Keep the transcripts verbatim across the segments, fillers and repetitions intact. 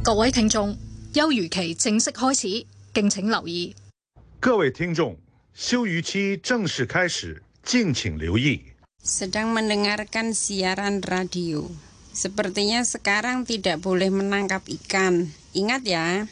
各位聽眾，休漁期正式開始，敬請留意。 各位聽眾，休漁期正式開始，敬請留意。 Sedang mendengarkan siaran radio. Sepertinya sekarang tidak boleh menangkap ikan. Ingat ya.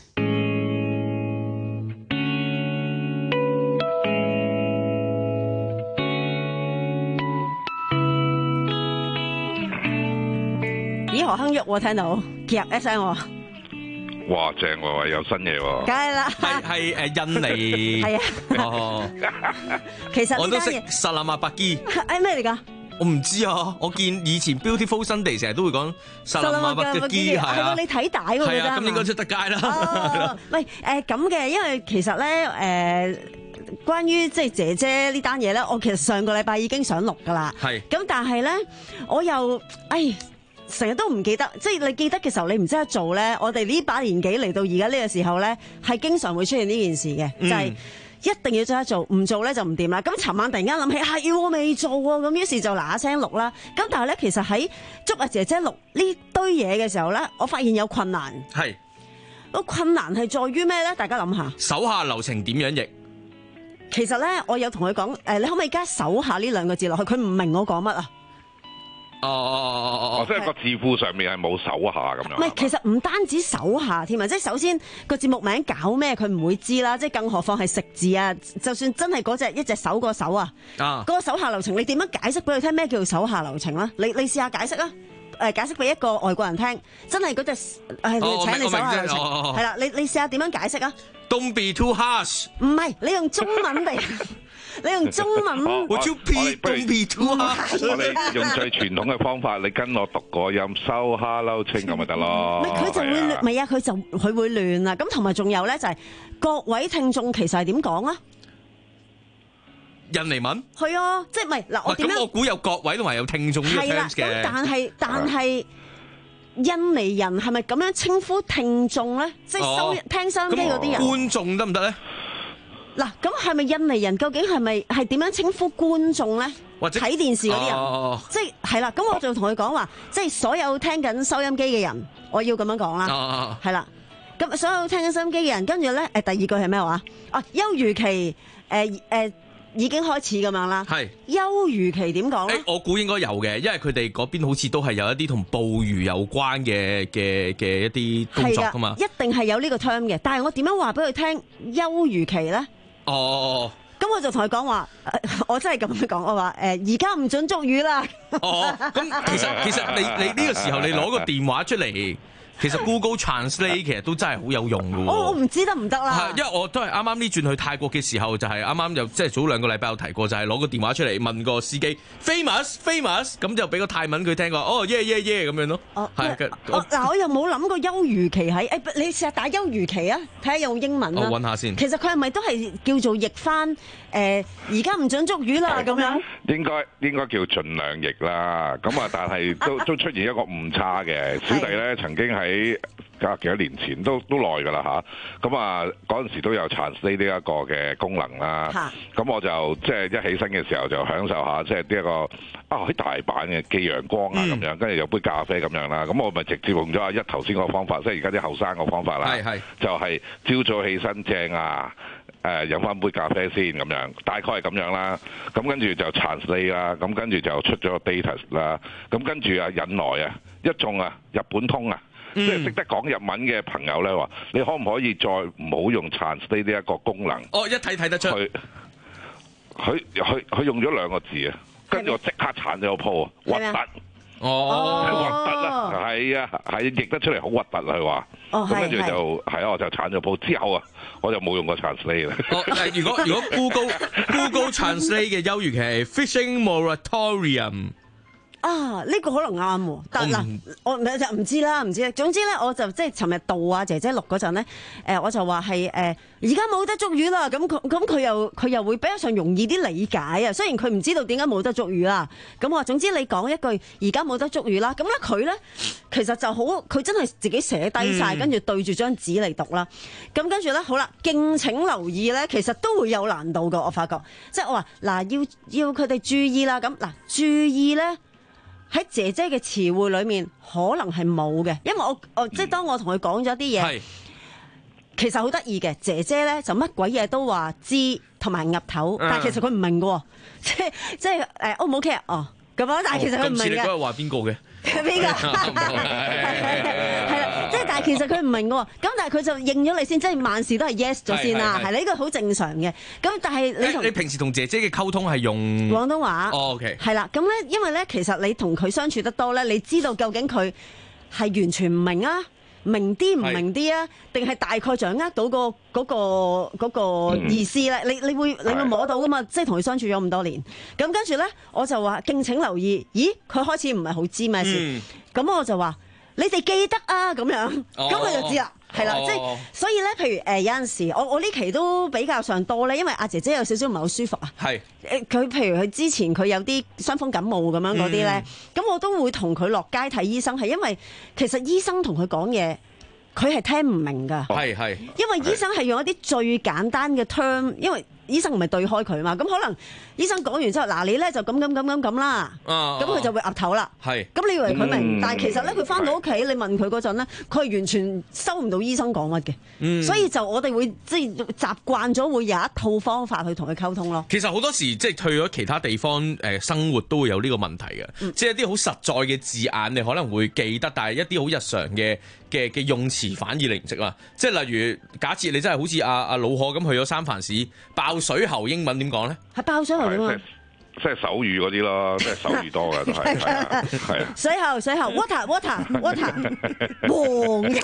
咦，何亨喐聽到，夾一聲喎。 哇，正喎，有新嘢喎。 梗係啦， 係係誒印尼。 係啊。 哦， 其實我都識呢單嘢薩拉馬白基。 誒咩嚟㗎？ 我唔知啊，我見以前 Beautiful Sunday 成日都會講薩拉馬白基，係啊， 你睇帶嗰個係啊，咁應該出得街啦。 哦，喂誒咁嘅，因為其實咧誒、呃，關於即係姐姐呢單嘢咧，我其實上個禮拜已經想錄㗎啦。係。咁但係咧，我又誒。成日都唔記得，即係你記得嘅時候，你唔識得做咧。我哋呢把年紀嚟到而家呢個時候咧，係經常會出現呢件事嘅，嗯、就係一定要識得做，唔做咧就唔掂啦。咁尋晚突然間諗起係我未做喎，咁於是就嗱嗱聲錄啦。咁但係咧，其實喺捉阿姐姐錄呢堆嘢嘅時候咧，我發現有困難。係個困難係在於咩咧？大家諗下， 手下留情點樣譯？ 其實咧，我有同佢講誒，你可唔可以加手下呢兩個字落去？佢唔明我講乜啊？ 哦哦哦哦哦，即係個字庫上面係冇手下咁樣。 唔係，其實唔單止手下添啊，即係首先個節目名搞咩佢唔會知啦，即係更何況係食字啊。就算真係嗰隻一隻手個手啊，嗰個手下留情，你點樣解釋俾佢聽咩叫手下留情啦？你你試下解釋啊！誒，解釋俾一個外國人聽，真係嗰隻誒請你手下留情，係啦，你你試下點樣解釋啊 ？Don't be too harsh。 唔係，你用中文嚟。你用中文， 我我哋不如我哋用最傳統嘅方法，你跟我讀個音，收下溜清咁咪得咯。 咪佢就會亂，唔係啊，佢就佢會亂啊。咁同埋仲有咧，就係各位聽眾其實係點講啊？ 印尼文係啊，即係唔係嗱？我點樣？ 咁我估有各位同埋有聽眾呢個 terms 嘅。 咁但係但係印尼人係咪咁樣稱呼聽眾咧？即係收聽收音機嗰啲人， 觀眾得唔得咧？ 嗱，咁係咪印尼人？究竟係咪係點樣稱呼觀眾咧？或者睇電視嗰啲人，哦、即係係啦。咁我就同佢講話，即係所有聽緊收音機嘅人，我要咁樣講啦。係啦、哦，咁所有聽緊收音機嘅人，跟住咧，誒，第二句係咩話？啊，休漁期，誒、呃、誒、呃，已經開始咁樣啦。係休漁期點講咧？ 誒，我估應該有嘅，因為佢哋嗰邊好似都係有一啲同捕魚有關嘅嘅嘅一啲工作噶嘛。一定係有呢個 term 嘅，但係我點樣話俾佢聽休漁期咧？哦，咁我就同佢講話，我真係咁樣講，我話誒，而家唔准捉魚啦。 哦，咁其實其實你你呢個時候你攞個電話出嚟。其實 Google Translate 其實都真係好有用㗎喎。 我唔知得唔得啦。 因為我都係啱啱呢轉去泰國嘅時候，就係啱啱又即係早兩個禮拜有提過，就係、是、攞個電話出嚟問個司機 famous famous， 咁就俾個泰文佢聽過，哦耶耶耶咁樣咯。哦，係嗱我，我，我又冇諗過休漁期喺誒，你試下打休漁期啊，睇下有冇英文啦。我揾下先。其實佢係咪都係叫做譯翻誒？而家唔准捉魚啦咁樣。應該應該叫盡量譯啦。咁啊，但係都都出現一個誤差嘅。小弟咧曾經喺喺隔幾多年前都都耐㗎啦嚇，咁啊嗰陣時都有 translate 呢一個嘅功能啦，咁我就即係一起身嘅時候就享受下即係呢一個啊喺大阪嘅寄陽光啊咁樣，跟住有杯咖啡咁樣啦，咁我咪直接用咗阿一頭先個方法，即係而家啲後生個方法啦，就係朝早起身正啊，誒飲翻杯咖啡先咁樣，大概係咁樣啦，咁跟住就 translate 啦，咁跟住就出咗個 data 啦，咁跟住啊引來啊一眾啊日本通啊。即係識得講日文嘅朋友咧，話你可唔可以再唔好用 translate 呢一個功能？ 哦，一睇睇得出。佢佢佢佢用咗兩個字啊，跟住我即刻鏟咗個鋪啊，核突。 哦， 核突啦，係啊，係譯得出嚟好核突啊，佢話。哦，咁跟住就係啊，我就鏟咗鋪之後啊，我就冇用過 translate 啦。 哦，如果如果 Google Google Translate 嘅休漁期係 fishing moratorium。 啊！呢、這個可能啱喎，但嗱，我就唔知啦，唔知啦。總之咧，我就即係尋日到啊姐姐錄嗰陣咧，誒我就話係誒而家冇得捉魚啦。咁佢咁佢又佢又會比較上容易啲理解啊。雖然佢唔知道點解冇得捉魚啦，咁我話總之你講一句而家冇得捉魚啦。咁咧佢咧其實就好，佢真係自己寫低晒，跟住、嗯、對住張紙嚟讀啦。咁跟住咧好啦，敬請留意咧，其實都會有難度㗎。我發覺即係我話嗱，要要佢哋注意啦。咁嗱，注意咧。 喺姐姐嘅詞彙裏面可能係冇嘅，因為我我即係當我同佢講咗啲嘢，其實好得意嘅，姐姐咧就乜鬼嘢都話知同埋岌頭，嗯、但係其實佢唔明嘅，即係即係誒 O 唔 OK 啊？哦咁樣，但係其實佢唔明嘅。今次你嗰日話邊個嘅？邊個？係啦，即係但係其實佢唔明嘅，咁但係佢就應咗你先，即係萬事都係 yes 咗先啦，係呢個好正常嘅。咁但係你同你平時同姐姐嘅溝通係用廣東話。哦 OK。係啦，咁咧因為咧其實你同佢相處得多咧，你知道究竟佢係完全唔明啊，明啲唔明啲啊，定係大概掌握到個嗰個嗰個意思咧？你你會你會摸到噶嘛？即係同佢相處咗咁多年，咁跟住咧我就話敬請留意。咦，佢開始唔係好知咩事，咁、嗯、我就話你哋記得啊咁樣，咁佢、哦、就知啦。係啦，即係、哦、所以咧，譬如誒、呃、有陣時，我我呢期都比較上多咧，因為阿姐姐有少少唔係好舒服啊。係誒，佢譬如佢之前佢有啲傷風感冒咁樣嗰啲咧，咁、嗯、我都會同佢落街睇醫生，係因為其實醫生同佢講嘢，佢係聽唔明㗎。係係，因為醫生係用一啲最簡單嘅 term，因為醫生唔係對開佢嘛，咁可能醫生講完之後，嗱你咧就咁咁咁咁咁啦，咁佢就會岌頭啦。係，咁你以為佢明，嗯、但係其實咧佢翻到屋企，你問佢嗰陣咧，佢係完全收唔到醫生講乜嘅。嗯、所以就我哋會即係習慣咗會有一套方法去同佢溝通咯。其實好多時即係去咗其他地方誒生活都會有呢個問題嘅，嗯、即係一啲好實在嘅字眼你可能會記得，但係一啲好日常嘅嘅嘅用詞反而你唔識啦。即係例如假設你真係好似阿阿老何咁去咗三藩市爆水喉，英文點講咧？係爆水喉點啊？即係手語嗰啲咯，即係手語多嘅都係，係啊，係啊。水喉水喉 water water water 黃嘅，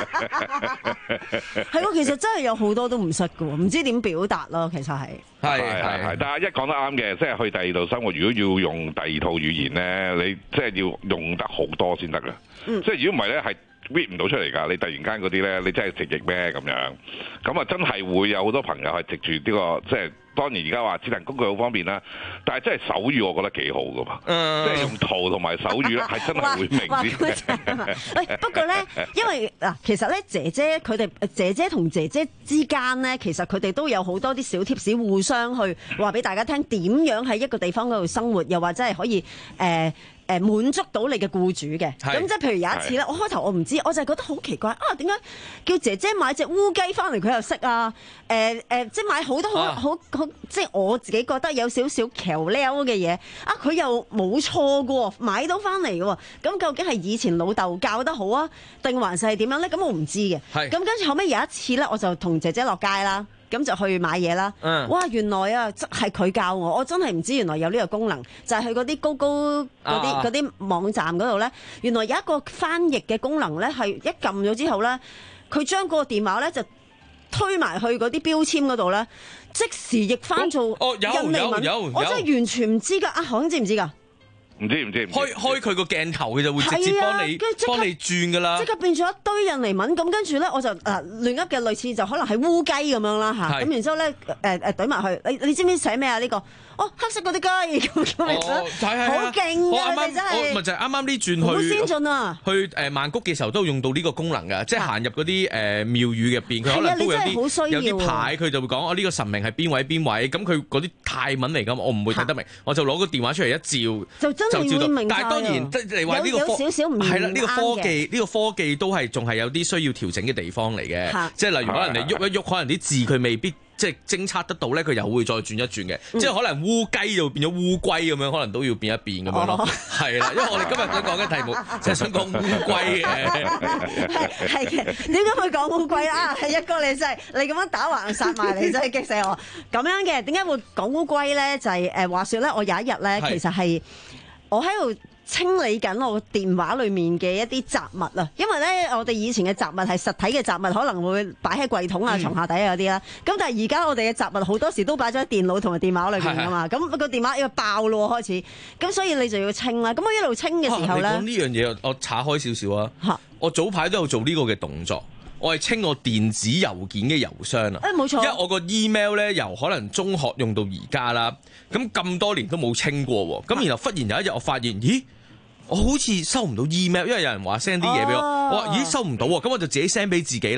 係喎。其實真係有好多都唔識嘅喎，唔知點表達咯。其實係係係係，但係一講得啱嘅，即係去第二度生活，如果要用第二套語言咧，你即係要用得好多先得嘅。嗯、即係如果唔係咧，係 read 唔到出嚟㗎。你突然間嗰啲咧，你真係直譯咩咁樣？咁啊，真係會有好多朋友係藉住呢個即係。當然而家話智能工具好方便啦，但係真係手語我覺得幾好噶嘛，嗯、即係用圖同埋手語咧係真係會明啲。喂，不過咧，因為嗱，其實咧姐姐佢哋姐姐同姐姐之間咧，其實佢哋都有好多啲小貼士，互相去話俾大家聽點樣喺一個地方嗰度生活，又或者係可以誒。呃誒滿足到你嘅僱主嘅，咁即係譬如有一次咧，我開頭我唔知，我就係覺得好奇怪啊！點解叫姐姐買隻烏雞翻嚟佢又識啊？誒、呃、誒、呃，即係買好多好好好，即係我自己覺得有少少橋撩嘅嘢啊！佢又冇錯嘅喎，買到翻嚟嘅喎，咁究竟係以前老豆教得好啊，定還是係點樣咧？咁我唔知嘅。係咁跟住後尾有一次咧，我就同姐姐落街啦。咁就去買嘢啦。嗯、哇！原來啊，真係佢教我，我真係唔知原來有呢個功能，就係去嗰啲高高嗰啲嗰啲網站嗰度咧，原來有一個翻譯嘅功能咧，係一撳咗之後咧，佢將嗰個電話咧就推埋去嗰啲標籤嗰度咧，即時譯翻做印尼文。哦哦、有有有有我真係完全唔知㗎。阿韓知唔知㗎？唔知唔知，開開佢個鏡頭，佢就會直接幫你幫你轉噶啦，即刻變咗一堆印尼文。咁跟住咧，我就誒亂噏嘅類似就可能係烏雞咁樣啦嚇。咁然之後咧誒誒懟埋去，你你知唔知寫咩啊？呢個哦黑色嗰啲雞咁咁樣，好勁㗎！你真係咪就係啱啱呢轉去好先進啊！去誒曼谷嘅時候都用到呢個功能㗎，即係行入嗰啲誒廟宇入邊，佢可能都有啲有啲牌，佢就會講哦呢個神明係邊位邊位。咁佢嗰啲泰文嚟㗎，我唔會睇得明，我就攞個電話出嚟一照就真。就照到，但係當然即係你話呢個科係啦，呢個科技呢個科技都係仲係有啲需要調整嘅地方嚟嘅，即係例如可能你喐一喐，可能啲字佢未必即係偵測得到咧，佢又會再轉一轉嘅，即係可能烏雞就變咗烏龜咁樣，可能都要變一變咁樣咯，係啦，因為我哋今日想講嘅題目就係想講烏龜嘅，係嘅，點解會講烏龜啊？係一哥你真係你咁樣打橫殺埋你真係激死我，咁樣嘅點解會講烏龜咧？就係誒話説咧，我有一日咧其實係。我喺度清理緊我電話裏面嘅一啲雜物啊，因為咧我哋以前嘅雜物係實體嘅雜物，可能會擺喺櫃桶啊、床下底啊嗰啲啦。咁但係而家我哋嘅雜物好多時都擺咗喺電腦同埋電話裏面噶嘛。咁個電話要爆咯開始，咁所以你就要清啦。咁我一路清嘅時候咧，你講呢樣嘢我岔開少少啊。嚇！我早排都有做呢個嘅動作。我係清我電子郵件嘅郵箱啊！誒冇錯，因為我個 email 咧由可能中學用到而家啦，咁咁多年都冇清過喎。咁然後忽然有一日我發現，咦，我好似收唔到 email，因為有人話 send 啲嘢俾我，我話咦收唔到喎，咁我就自己 send 俾自己啦。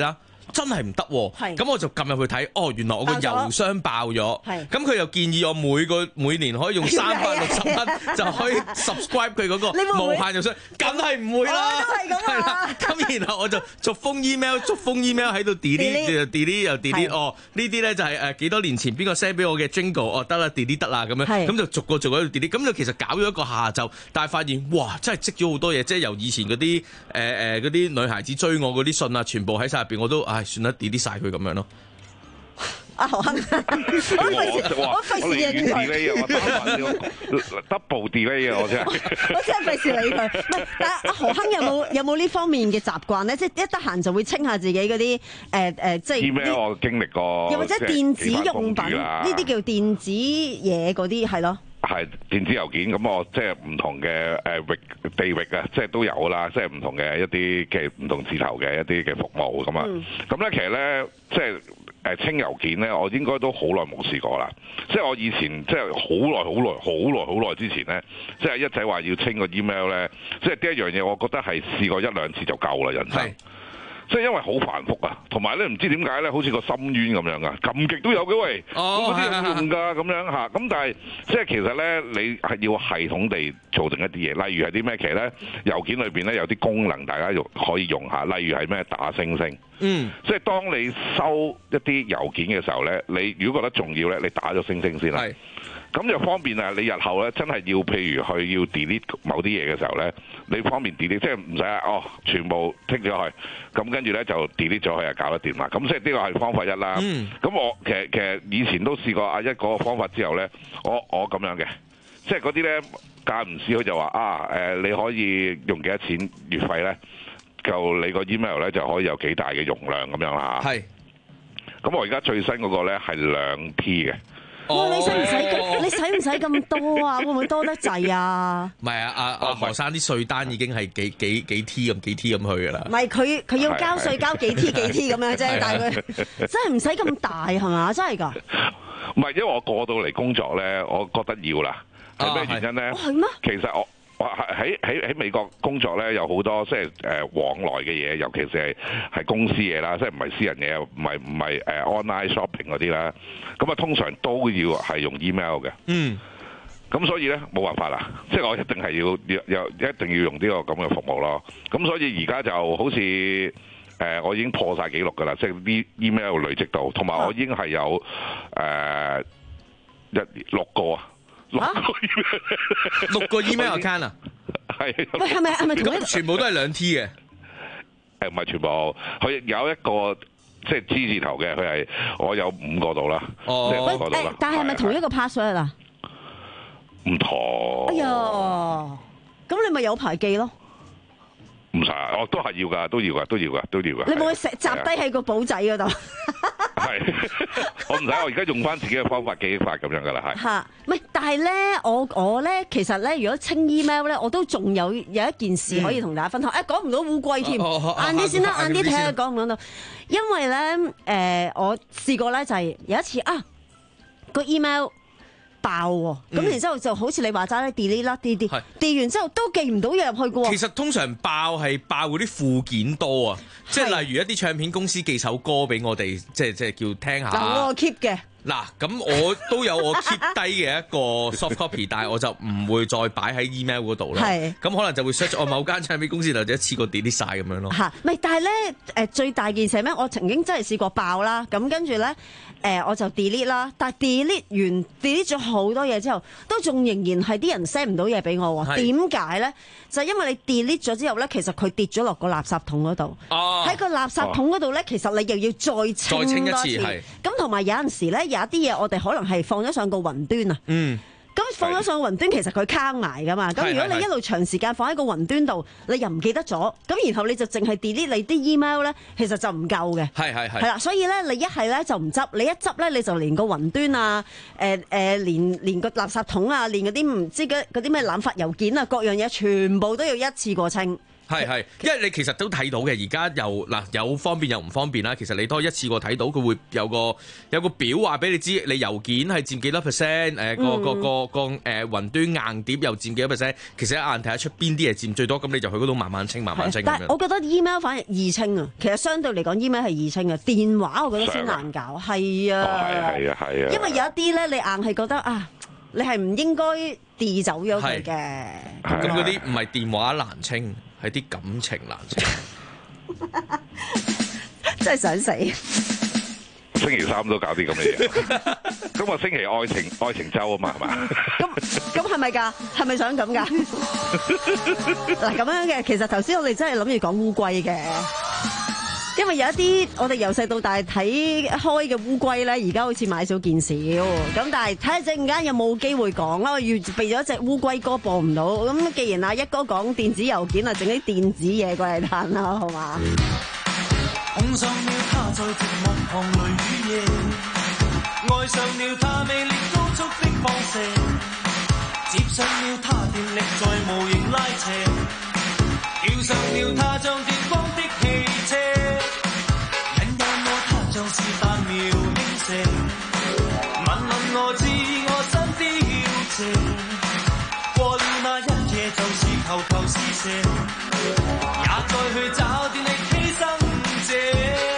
真係唔得喎。咁我就撳入去睇，哦，原來我個郵箱爆咗。咁佢又建議我每個每年可以用三百六十蚊就可以 subscribe 佢嗰個無限郵箱，梗係唔會啦。 都係咁啊！ 咁然後我就逐封 email， 逐封 email 喺度 delete， 又 delete 又 delete。哦，呢啲咧就係誒幾多年前邊個 send 俾我嘅 jingle， 哦得啦 delete 得啦咁樣，咁就逐個逐個喺度 delete。咁就其實搞咗一個下晝，但係發現哇，真係積咗好多嘢，即係由以前嗰啲誒誒嗰啲女孩子追我嗰啲信啊，全部喺晒入邊，我都唉算啦 delete 晒佢咁樣咯。 阿何亨，我我費事理佢， 我 double delay 啊！我真係我真係費事理佢。唔係，但係阿何亨有冇有冇呢方面嘅習慣咧？即係一得閒就會清下自己嗰啲誒誒，即係 email 我經歷過， 又或者電子用品呢啲叫電子嘢嗰啲係咯。 係電子郵件，咁我即係唔同嘅誒域地域啊，即係都有啦，即係唔同嘅一啲嘅唔同字頭嘅一啲嘅服務咁啊。咁咧、嗯、其實咧，即係誒清郵件咧，我應該都好耐冇試過啦。即係我以前即係好耐好耐好耐好耐之前咧，即係一仔話要清個 email 咧，即係呢一樣嘢，我覺得係試過一兩次就夠啦，人生。即係因為好繁複啊，同埋咧唔知點解咧，好似個深淵咁樣噶，撳極都有嘅喂，嗰啲有用㗎咁樣嚇。咁但係即係其實咧，你係要系統地做定一啲嘢，例如係啲咩？其實咧郵件裏邊咧有啲功能，大家用可以用下。例如係咩打星星，嗯，即係當你收一啲郵件嘅時候咧，你如果覺得重要咧，你打咗星星先啦。咁就方便啊！你日後咧真係要，譬如佢要 delete 某啲嘢嘅時候咧，你方便 delete，即係唔使哦，全部剔咗佢，咁跟住咧就 delete 咗佢，就搞得掂啦。咁即係呢個係方法一啦。咁、嗯、我其實其實以前都試過阿一嗰個方法之後咧，我我咁樣嘅，即係嗰啲咧間唔時佢就話啊誒，你可以用幾多錢月費咧，就你個 email 咧就可以有幾大嘅容量咁樣啦。係。咁我而家最新嗰個咧係兩 T 嘅。 哇！你使唔使咁？你使唔使咁多啊？會唔會多得滯啊？ 唔係啊！阿阿何生啲稅單已經係幾幾幾 T 咁幾 T 咁去㗎啦。 唔係佢佢要交稅交幾 T 幾 T 咁樣啫，但係佢真係唔使咁大係嘛？真係㗎。 唔係，因為我過到嚟工作咧，我覺得要啦。係咩原因咧？ 係咩？ 其實我。喺喺喺美國工作咧，有好多即係誒往來嘅嘢，尤其是係係公司嘢啦，即係唔係私人嘢，唔係唔係誒 online shopping 嗰啲啦。咁啊，通常都要係用 email 嘅。嗯。咁所以咧冇辦法啦，即係我一定係要要一定要用呢個咁嘅服務咯。咁所以而家就好似誒、呃，我已經破晒記錄㗎啦，即係啲 email 累積到，同埋我已經係有誒一、呃、六個啊。 啊、 六個 email account 啊， 係喂，係咪係咪同一全部都係兩 T 嘅？ 誒唔係全部，佢有一個即係 G 字頭嘅，佢係我有五個度啦， 哦， 即係五個度啦。 但係咪同一個 password 啊？ 唔同。哎呀，咁你咪有排記咯？ 唔使，我都係要㗎，都要㗎，都要㗎，都要㗎。 你冇去集低喺個簿仔嗰度？ 係，我唔使，我而家用翻自己嘅方法記憶法咁樣噶啦，係。嚇， 唔係，但係咧，我我咧，其實咧，如果清 email 咧，我都仲有有一件事可以同大家分享。誒、嗯，講唔到烏龜添，晏啲先啦，晏啲睇下講唔講到。因為咧，誒、呃，我試過咧，就係有一次啊，個 email 爆喎，咁、嗯、然之後就好似你話齋咧 delete 啦啲啲，delete 完之後都記唔到嘢入去嘅喎。 其實通常爆係爆嗰啲附件多啊，即係例如一啲唱片公司寄首歌俾我哋，即係即係叫聽下。 嗱，我 keep 嘅。 嗱，咁我都有我 keep 低嘅一個 soft copy， 但係我就唔會再擺喺 email 嗰度啦。係。咁可能就會 search 我某間唱片公司，或者一次過 delete 晒咁樣咯。嚇，唔係，但係咧誒最大件事係咩？我曾經真係試過爆啦，咁跟住咧誒我就 delete 啦，但係 delete 完 delete 咗好多嘢之後，都仲仍然係啲人 send 唔到嘢俾我喎。點解咧？就係因為你 delete 咗之後咧，其實佢跌咗落個垃圾桶嗰度。哦。喺個垃圾桶嗰度咧，其實你又要再清多次。再清一次係。咁同埋有陣時咧，有一啲嘢我哋可能係放咗上個雲端啊。嗯。咁放咗上個雲端，其實佢坑埋噶嘛。咁如果你一路長時間放喺個雲端度，你又唔記得咗，咁然後你就淨係 delete 你啲 email 咧，其實就唔夠嘅。係係係。係啦，所以咧，你一係咧就唔執，你一執咧你就連個雲端啊，誒、呃、誒，連連個垃圾桶啊，連嗰啲唔知嗰啲咩濫發郵件啊，各樣嘢全部都要一次過清。 係係，因為你其實都睇到嘅，而家又嗱有方便又唔方便啦。其實你多一次過睇到，佢會有個有個表話俾你知，你郵件係佔幾多 percent， 誒個個個個誒雲端硬碟又佔幾多 percent。其實一眼睇得出邊啲嘢佔最多，咁你就去嗰度慢慢清，慢慢清。 但係我覺得 email 反而易清啊，其實相對嚟講 email 係易清嘅，電話我覺得先難搞。係啊， 係啊係啊係啊， 因為有一啲咧，你硬係覺得啊，你係唔應該 delete 走咗佢嘅。 咁嗰啲唔係電話難清。係啲感情難清， 真係想死。 星期三都搞啲咁嘅嘢，今個星期愛情愛情週啊嘛，係嘛？ 咁咁係咪㗎？係咪想咁㗎？嗱咁樣嘅，其實頭先我哋真係諗住講烏龜嘅。因為有一啲我哋由細到大睇開嘅烏龜咧，而家好似買少見少咁，但係睇下陣間有冇機會講啦。我預備咗隻烏龜歌播唔到，咁既然阿一哥講電子郵件啊，整啲電子嘢過嚟彈啦，好嘛？ 碰上了他在寂寞旁淚雨夜，愛上了他魅力高速的放射，接上了他電力在無形拉扯，跳上了他像電光的汽車。像是彈苗輕射，問問我知我心的要謝，過了那一夜就是求求施捨，也再去找電力犧牲者。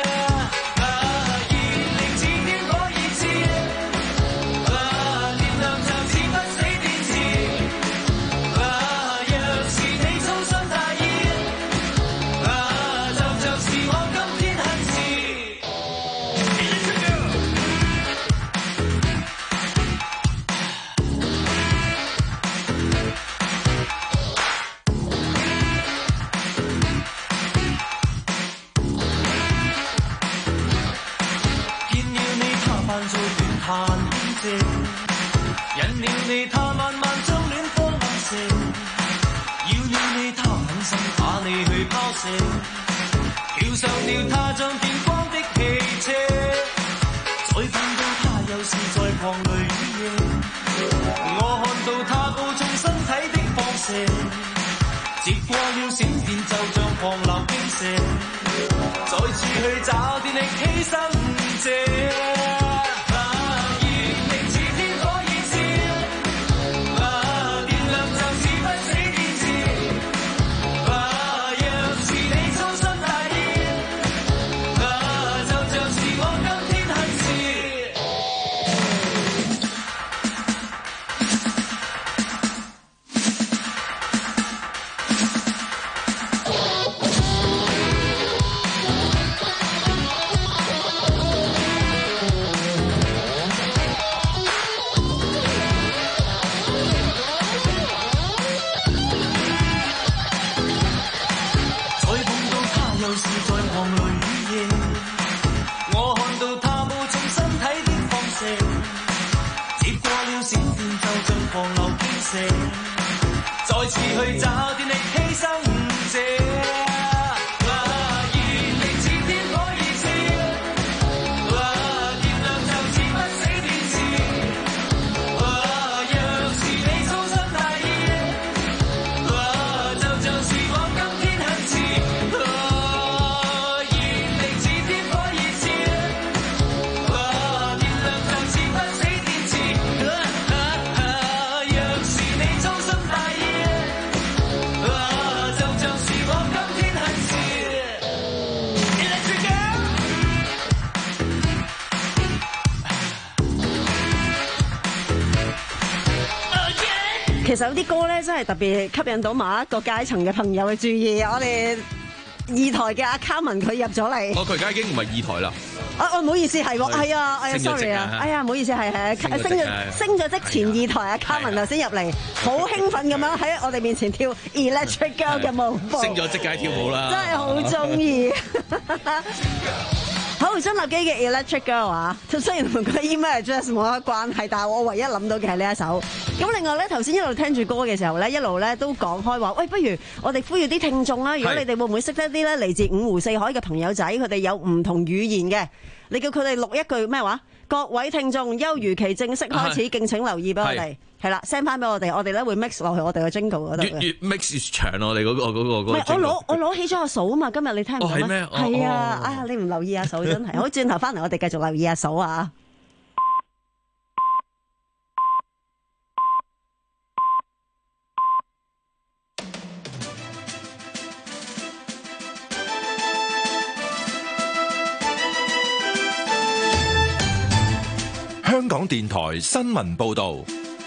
引了你，他慢慢將戀火暗射，要了你，他狠心把你去拋射，跳上了他像電光的汽車，再見到他又是在狂淚雨夜，我看到他高重身體的放射，接過了閃電就像狂流傾瀉，再次去找電力犧牲者。再次去找電力犧牲者。 其實有啲歌咧，真係特別吸引到某一個階層嘅朋友嘅注意。我哋二台嘅阿卡文佢入咗嚟， 哦，佢而家已經唔係二台啦。 啊，哦，唔好意思，係喎，係啊，哎呀 ，sorry 啊，哎呀，唔好意思，係係升咗升咗職前二台阿卡文頭先入嚟，好興奮咁樣喺我哋面前跳 Electric Girl 嘅舞步， 升咗即刻跳舞啦， 真係好中意。好，張立基嘅 Electric Girl 啊，雖然同佢 email address 冇乜關係，但係我唯一諗到嘅係呢一首。咁另外咧，頭先一路聽住歌嘅時候咧，一路咧都講開話，喂，不如我哋呼籲啲聽眾啦，如果你哋會唔會識得啲咧嚟自五湖四海嘅朋友仔，佢哋有唔同語言嘅， 你叫佢哋錄一句咩話？各位聽眾，休漁期正式開始，敬請留意俾我哋。係啦 ，send 翻俾我哋，我哋咧會 mix 落去我哋嘅 jingle 嗰度。 越越 mix 越長，我哋嗰個嗰個嗰個。 唔係，我攞我攞起咗阿嫂啊嘛，今日你聽唔到咩？ 係咩？ 係啊，啊你唔留意阿嫂真係。好，轉頭翻嚟我哋繼續留意阿嫂啊。 香港電台新聞報道，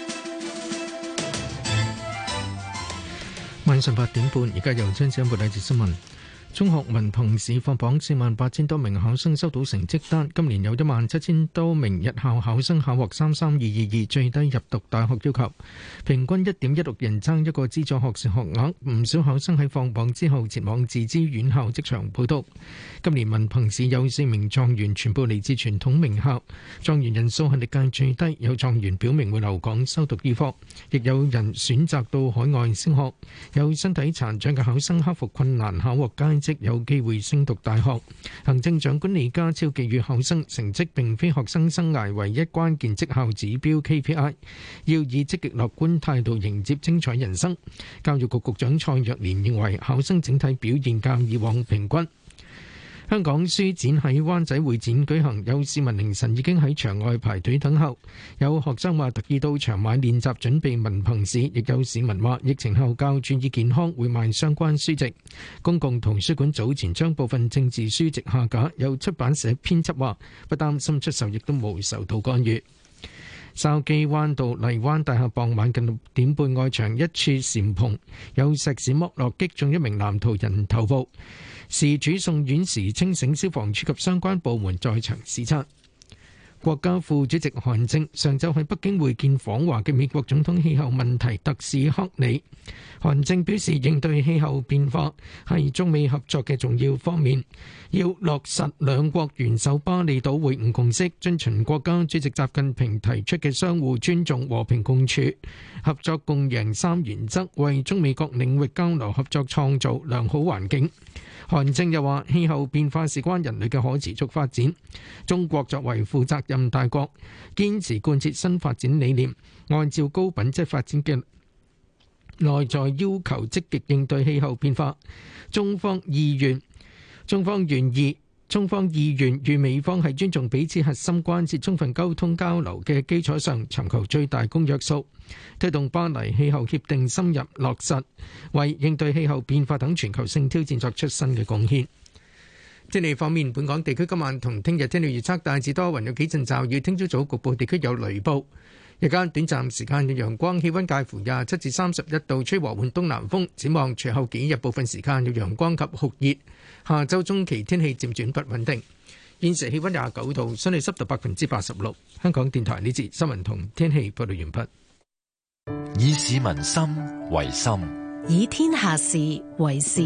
晚上八點半，而家由張子欣報第一節新聞。中學文憑試放榜，四萬八千多名考生收到成績單。今年有一萬七千多名日校考生考獲三三二二二最低入讀大學要求，平均一點一六人爭一個資助學士學額。唔少考生喺放榜之後前往自資院校即場報讀。今年文憑試有四名狀元，全部嚟自傳統名校，狀元人數係歷屆最低。有狀元表明會留港修讀醫科，亦有人選擇到海外升學。有身體殘障嘅考生克服困難考獲佳績，有機會升讀大學。行政長官李家超寄語考生，成績並非學生生涯唯一關鍵績效指標 K P I， 要以積極樂觀態度迎接精彩人生。教育局局長蔡若蓮認為考生整體表現較以往平均。香港書展喺灣仔會展舉行，有市民凌晨已經喺場外排隊等候。有學生話特意到場買練習準備文憑試，亦有市民話疫情後較注意健康，會買相關書籍。公共圖書館早前將部分政治書籍下架，有出版社編輯話不擔心出售，亦都冇受到干預。筲箕灣道荔灣大廈傍晚近六點半，外牆一處簷篷有石屎剝落，擊中一名男途人頭部。事主送院時清醒，消防處及相關部門在場視察。國家副主席韓正上晝喺北京會見訪華嘅美國總統氣候問題特使克里。韓正表示，應對氣候變化係中美合作嘅重要方面，要落實兩國元首巴厘島會晤共識，遵循國家主席習近平提出嘅相互尊重、和平共處、合作共贏三原則，為中美各領域交流合作創造良好環境。韓正又話，氣候變化事關人類嘅可持續發展，中國作為負責任大國，堅持貫徹新發展理念，按照高品質發展嘅內在要求，積極應對氣候變化。中方意願，中方願意，中方意願與美方喺尊重彼此核心關切、充分溝通交流嘅基礎上，尋求最大公約數，推動巴黎氣候協定深入落實，為應對氣候變化等全球性挑戰作出新嘅貢獻。天氣方面，本港地區今晚同聽日天氣預測大致多雲，有幾陣驟雨，聽朝早局部地區有雷暴，日間短暫時間有陽光，氣溫介乎廿七至三十一度，吹和緩東南風。展望隨後幾日部分時間有陽光及酷熱，下周中期天氣漸轉不穩定。現時氣溫廿九度，相對濕度百分之八十六。香港電台呢節新聞同天氣報道完畢。 以市民心為心， 以天下事為事。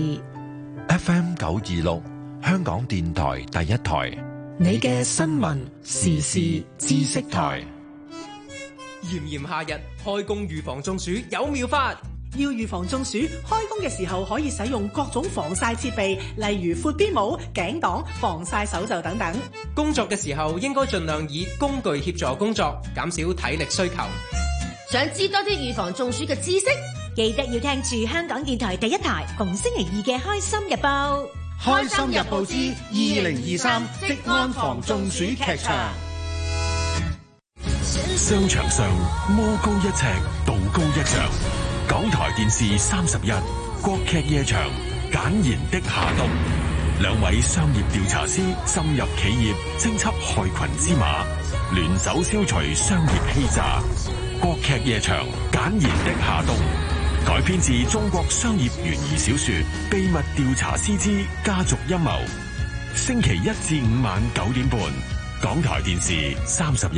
F M 九二六，香港電台第一台， 你嘅新聞時事知識台。 炎炎夏日開工預防中暑有妙法。 要預防中暑，開工嘅時候可以使用各種防曬設備，例如闊邊帽、頸擋、防曬手袖等等。 工作嘅時候應該盡量以工具協助工作，減少體力需求。 想知多啲預防中暑嘅知識，記得要聽住香港電台第一台逢星期二嘅《開心日報》。 開心日報之二零二三職安防中暑劇場。 商場上魔高一尺，道高一丈。港台電視三十一國劇夜場，簡言的夏冬，兩位商業調查師深入企業偵緝害群之馬，聯手消除商業欺詐。國劇夜場，簡言的夏冬，改編自中國商業懸疑小說《秘密調查師之家族陰謀》。星期一至五晚九點半，港台電視三十一。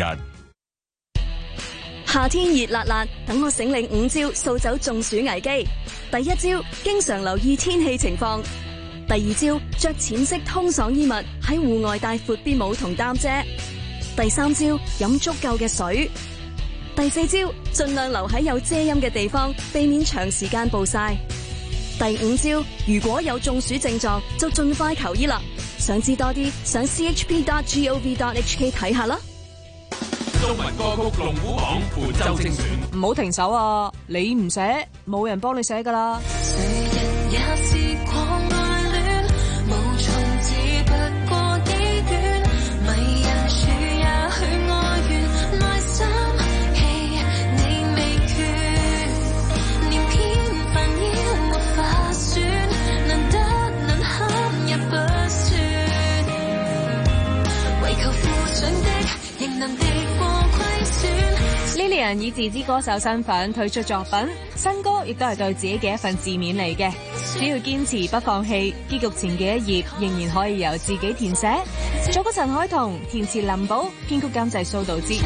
夏天熱辣辣，等我醒領五招掃走中暑危機。第一招，經常留意天氣情況。第二招，着淺色通爽衣物，喺戶外帶闊邊帽同擔遮。第三招，飲足夠嘅水。第四招，盡量留喺有遮陰嘅地方，避免長時間暴曬。第五招，如果有中暑症狀，就盡快求醫啦。 想知多啲，上 c h p dot gov dot h k 睇下啦。 中文歌曲龍虎榜本周精選， 唔好停手啊！你唔寫，冇人幫你寫噶啦。Lilian 以自資歌手身份推出作品，新歌亦都係對自己嘅一份自勉嚟嘅。只要堅持不放棄，結局前嘅一頁仍然可以由自己填寫。作曲陳凱彤，填詞林寶，編曲監製蘇道之。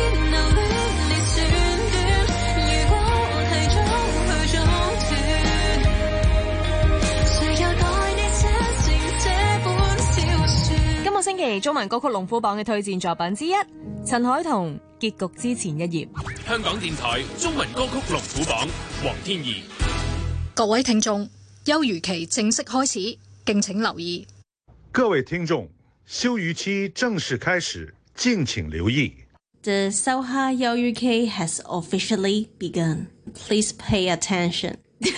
今個星期中文歌曲龍虎榜嘅推薦作品之一，陳凱彤結局之前一頁。 香港電台中文歌曲龍虎榜，黃天怡。 各位聽眾，休漁期正式開始，敬請留意。 各位聽眾，休漁期正式開始，敬請留意。 The Soha 休漁期 has officially begun. Please pay attention.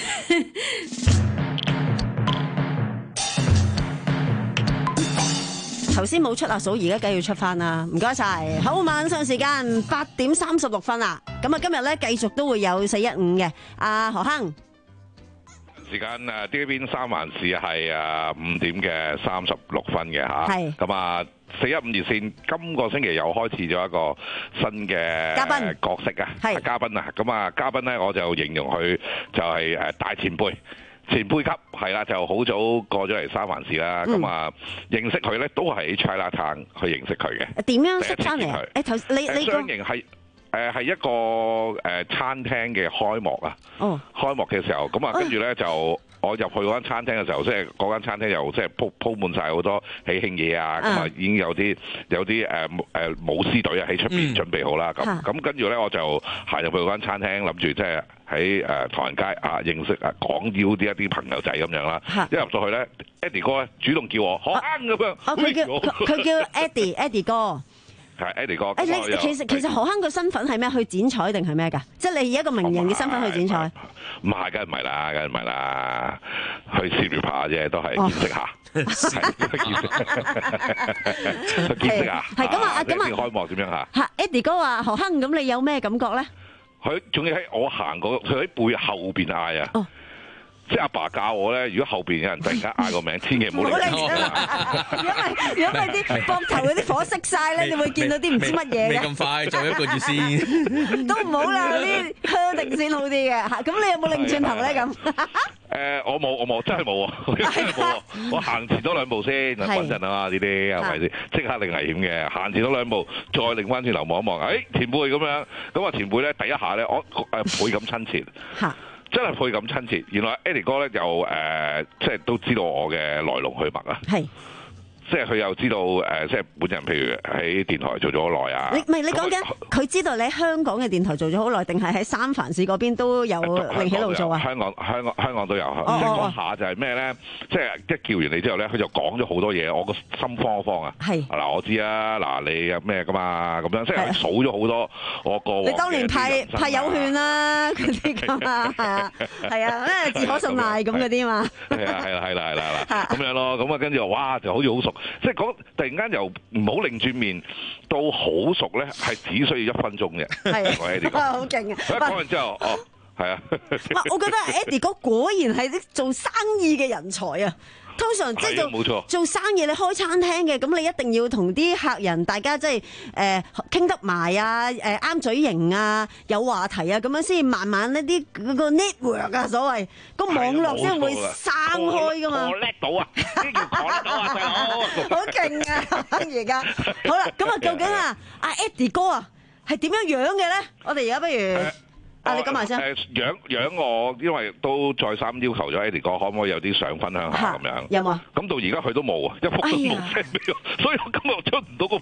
頭先冇出阿嫂，而家梗要出翻啦，唔該晒。好，晚上時間八點三十六分啦。咁啊，今日咧繼續都會有四一五嘅阿何亨。 時間誒呢邊三環市係誒五點嘅三十六分嘅嚇。係。咁啊，四一五熱線今個星期又開始咗一個新嘅嘉賓角色啊，係嘉賓啊。咁啊，嘉賓咧我就形容佢就係誒大前輩。前輩級係啦，就好早過咗嚟三環市啦。咁、嗯、啊，認識佢咧都係喺 Chinatown 去認識佢嘅。 點樣識翻嚟？誒頭你你雙型係誒係一個誒餐廳嘅開幕啊。哦。開幕嘅時候，咁啊跟住咧就我入去嗰間餐廳嘅時候，即係嗰間餐廳又即係鋪鋪滿晒好多喜慶嘢啊。咁啊已經有啲有啲誒誒舞獅隊啊喺出邊準備好啦。咁咁跟住咧我就行入去嗰間餐廳，諗住即係。喺誒唐人街啊，認識啊港邀啲一啲朋友仔咁樣啦。一入到去咧 ，Eddie 哥咧主動叫我何亨咁樣。 哦，佢叫佢叫 Eddie，Eddie 哥。係 Eddie 哥。 誒，你其實其實何亨個身份係咩？去剪彩定係咩㗎？即係你以一個名人嘅身份去剪彩。 唔係，梗係唔係啦，梗係唔係啦，去試住爬啫，都係見識下。係見識，見識下。係咁啊！咁啊！開幕點樣嚇？ 嚇 Eddie 哥話何亨，咁你有咩感覺咧？ 佢仲要喺我行過，佢喺背後邊嗌啊！哦、即係阿爸教我咧，如果後邊有人突然間嗌個名，千祈唔好嚟。如果咪如果咪啲膊頭嗰啲火熄晒咧，你會見到啲唔知乜嘢嘅。 未咁快，做一個月先。都唔好啦，啲香定先好啲嘅嚇。咁你有冇擰轉頭咧？咁誒，我冇，我冇，真係冇喎，真係冇喎。我行前多兩步先，穩陣啊嘛，呢啲係咪先？即刻令危險嘅，行前多兩步，再擰翻轉頭望一望，誒前輩咁樣，咁啊前輩咧第一下咧，我誒倍咁親切，真係倍咁親切。原來 Eddie 哥咧又誒，即係都知道我嘅來龍去脈啊。係。即係佢又知道誒，即係本人，譬如喺電台做咗好耐啊。你唔係你講緊佢知道你喺香港嘅電台做咗好耐，定係喺三藩市嗰邊都有另起爐灶啊？香港香港香港都有。即係嗰下就係咩咧？即係一叫完你之後咧，佢就講咗好多嘢，我個心慌一慌啊。係嗱，我知啊，嗱你有咩噶嘛？咁樣即係數咗好多我過往。你當年派派友券啦，嗰啲咁啊，係啊，係啊，咩自可信賴咁嗰啲嘛。係啊，係啦，係啦，係啦，係啦，咁樣咯。咁啊，跟住哇，就好似好熟。即係講突然間由唔好擰轉面到好熟咧，係只需要一分鐘嘅。係啊，好勁啊！講完之後，哦，係啊。哇，我覺得 Eddie 哥果然係啲做生意嘅人才啊！通常即係做冇錯做生意，你開餐廳嘅，咁你一定要同啲客人大家即係誒傾得埋啊，誒、呃、啱嘴型啊，有話題啊，咁樣先慢慢呢啲嗰個 network 啊，所謂個網絡先會生開噶嘛。我叻到啊！呢叫講得到啊，細佬！好勁啊！而家好啦，咁啊，究竟啊，阿 Eddie 哥啊，係點樣樣嘅咧？我哋而家不如。啊！你講埋先。誒樣樣我，因為都再三要求咗 Eddie 哥，可唔可以有啲相分享下咁樣？有冇？咁到而家佢都冇啊，一幅都冇 send 俾我，所以我今日出唔到個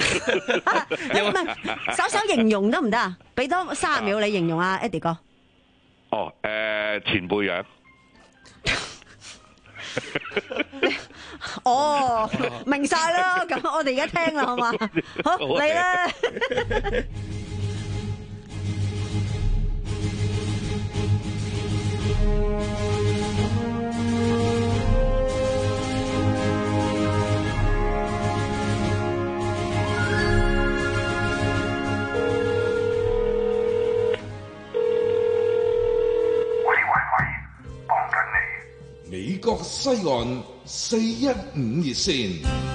po。你唔係稍稍形容得唔得啊？俾多三十秒你形容啊 Eddie 哥。哦，誒前輩樣。 哦，明晒啦，咁我哋而家聽啦，好嘛？好嚟啦！ 美國西岸四一五熱線，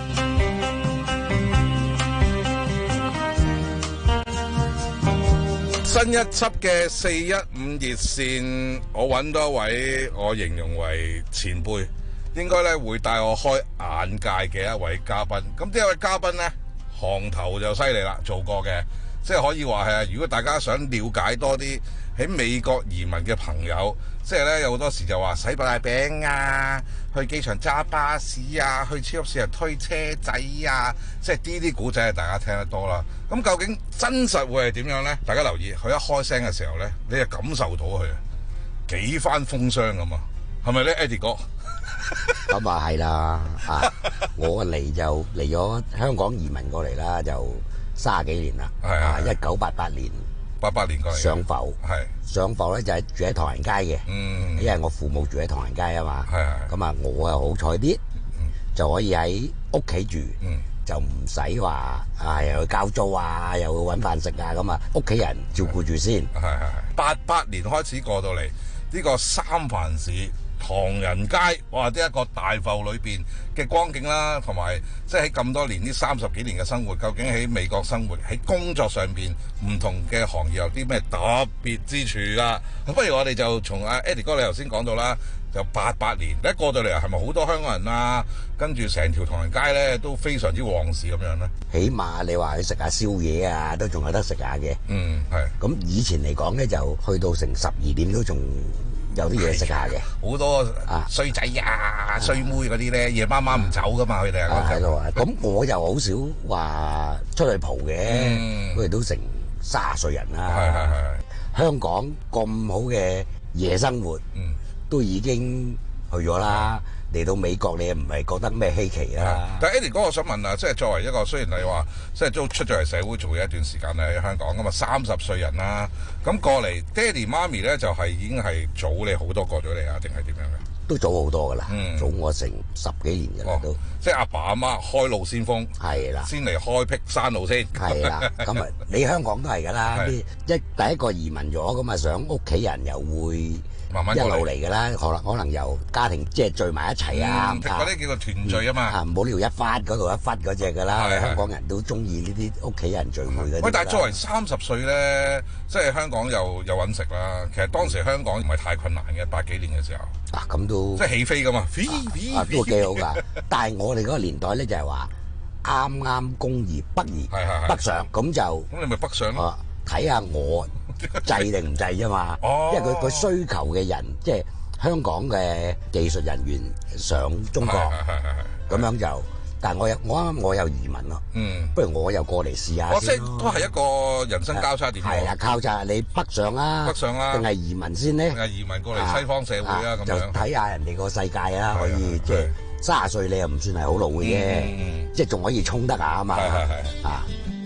新一輯嘅四一五熱線，我揾到一位我形容為前輩，應該咧會帶我開眼界嘅一位嘉賓。咁呢一位嘉賓呢，行頭就犀利啦，做過嘅，即係可以話係，如果大家想了解多啲喺美國移民嘅朋友，即係咧有好多時就話洗白大餅啊，去機場揸巴士啊，去超級市場推車仔啊，即係呢啲古仔係大家聽得多啦。咁究竟真實會係點樣呢？大家留意，佢一開聲嘅時候呢，你就感受到佢幾番風霜咁啊，係咪呢 Eddie 哥？ 咁啊係啦，啊我嚟就嚟咗香港移民過嚟啦，就卅幾年啦，啊一九八八年。 八八年過嚟上浮， 係上浮咧就係住喺唐人街嘅，嗯，因為我父母住喺唐人街啊嘛，係係，咁啊我又好彩啲，就可以喺屋企住，嗯，就唔使話啊又去交租啊，又去揾飯食啊，咁啊屋企人照顧住先， 係係係。八八年開始過到嚟呢個三藩市唐人街，哇！呢一個大埠裏邊嘅光景啦，同埋即係喺咁多年呢三十幾年嘅生活，究竟喺美國生活喺工作上邊唔同嘅行業有啲咩特別之處啦？不如我哋就從阿 Eddie 哥你頭先講到啦，就八八年一過到嚟，係咪好多香港人啊？跟住成條唐人街咧都非常之旺市咁樣咧？ 起碼你話去食下宵夜啊，都仲有得食下嘅。 嗯，係。咁以前嚟講咧，就去到成十二點都仲有啲嘢食下嘅， 好多啊衰仔啊、衰妹嗰啲咧，夜媽媽唔走噶嘛，佢哋啊。 係咯，咁我又好少話出去蒲嘅，佢哋都成卅歲人啦。係係係。香港咁好嘅夜生活，都已經去咗啦。嚟到美國你又唔係覺得咩稀奇啊？ 但係 Eddie 哥，我想問啊，即係作為一個雖然你話即係都出咗嚟社會做咗一段時間喺香港咁啊，三十歲人啦，咁過嚟爹哋媽咪咧就係已經係早你好多過咗嚟啊，定係點樣嘅？ 都早好多噶啦，嗯、早我成十幾年噶啦都。哦、即係阿爸阿媽開路先鋒， 係啦， 先嚟開闢山路先。 係啦，咁啊，你香港都係噶啦，啲一第一個移民咗咁啊，想屋企人又會。 慢慢一路嚟㗎啦，可能可能由家庭即係聚埋一齊啊， 嗰啲叫做團聚啊嘛。 啊，唔好呢度一忽嗰度一忽嗰隻㗎啦。香港人都中意呢啲屋企人聚會嗰啲。 喂，但係作為三十歲咧，即係香港又有揾食啦。其實當時香港唔係太困難嘅，八幾年嘅時候。 啊，咁都即係起飛㗎嘛， 啊都幾好㗎。但係我哋嗰個年代咧就係話啱啱工業北移北上，咁就咁你咪北上咯。 睇下我制定唔制啫嘛，因為佢佢需求嘅人，即係香港嘅技術人員上中國，咁樣就，但係我又我啱啱我又移民咯，嗯，不如我又過嚟試下先咯。 都係一個人生交叉點。 係啦，交叉你北上啊， 北上啊， 定係移民先咧？ 定係移民過嚟西方社會啊？咁樣就睇下人哋個世界啊，可以即係三十歲你又唔算係好老嘅啫，即係仲可以衝得下啊嘛，啊。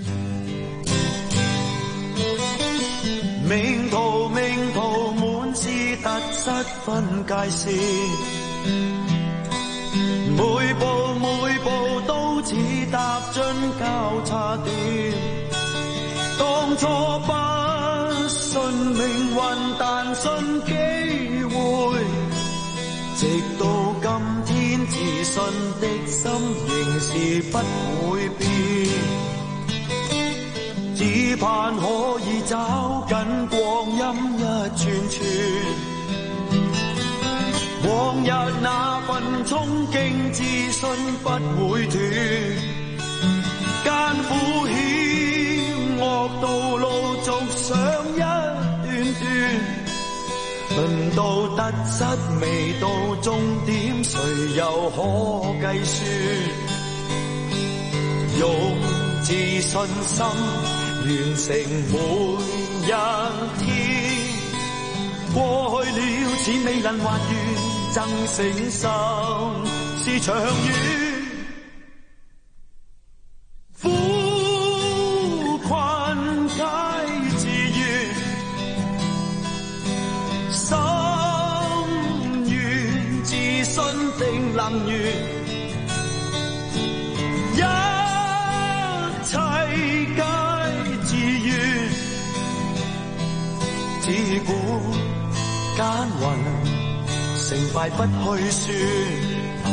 命途命途滿是特質分界線，每步每步都似踏進交叉點。當初不信命運，但信機會，直到今天自信的心仍是不會變。只盼可以找緊光陰一串串，往日那份憧憬自信不會斷，艱苦險惡道路續上一段段，輪到得失未到終點，誰又可計算？用自信心完成每一天，過去了似未能還原，增勝心是長遠。苦困皆自願，心願自信定能圓，一切皆自願，只管耕耘，成敗不去算。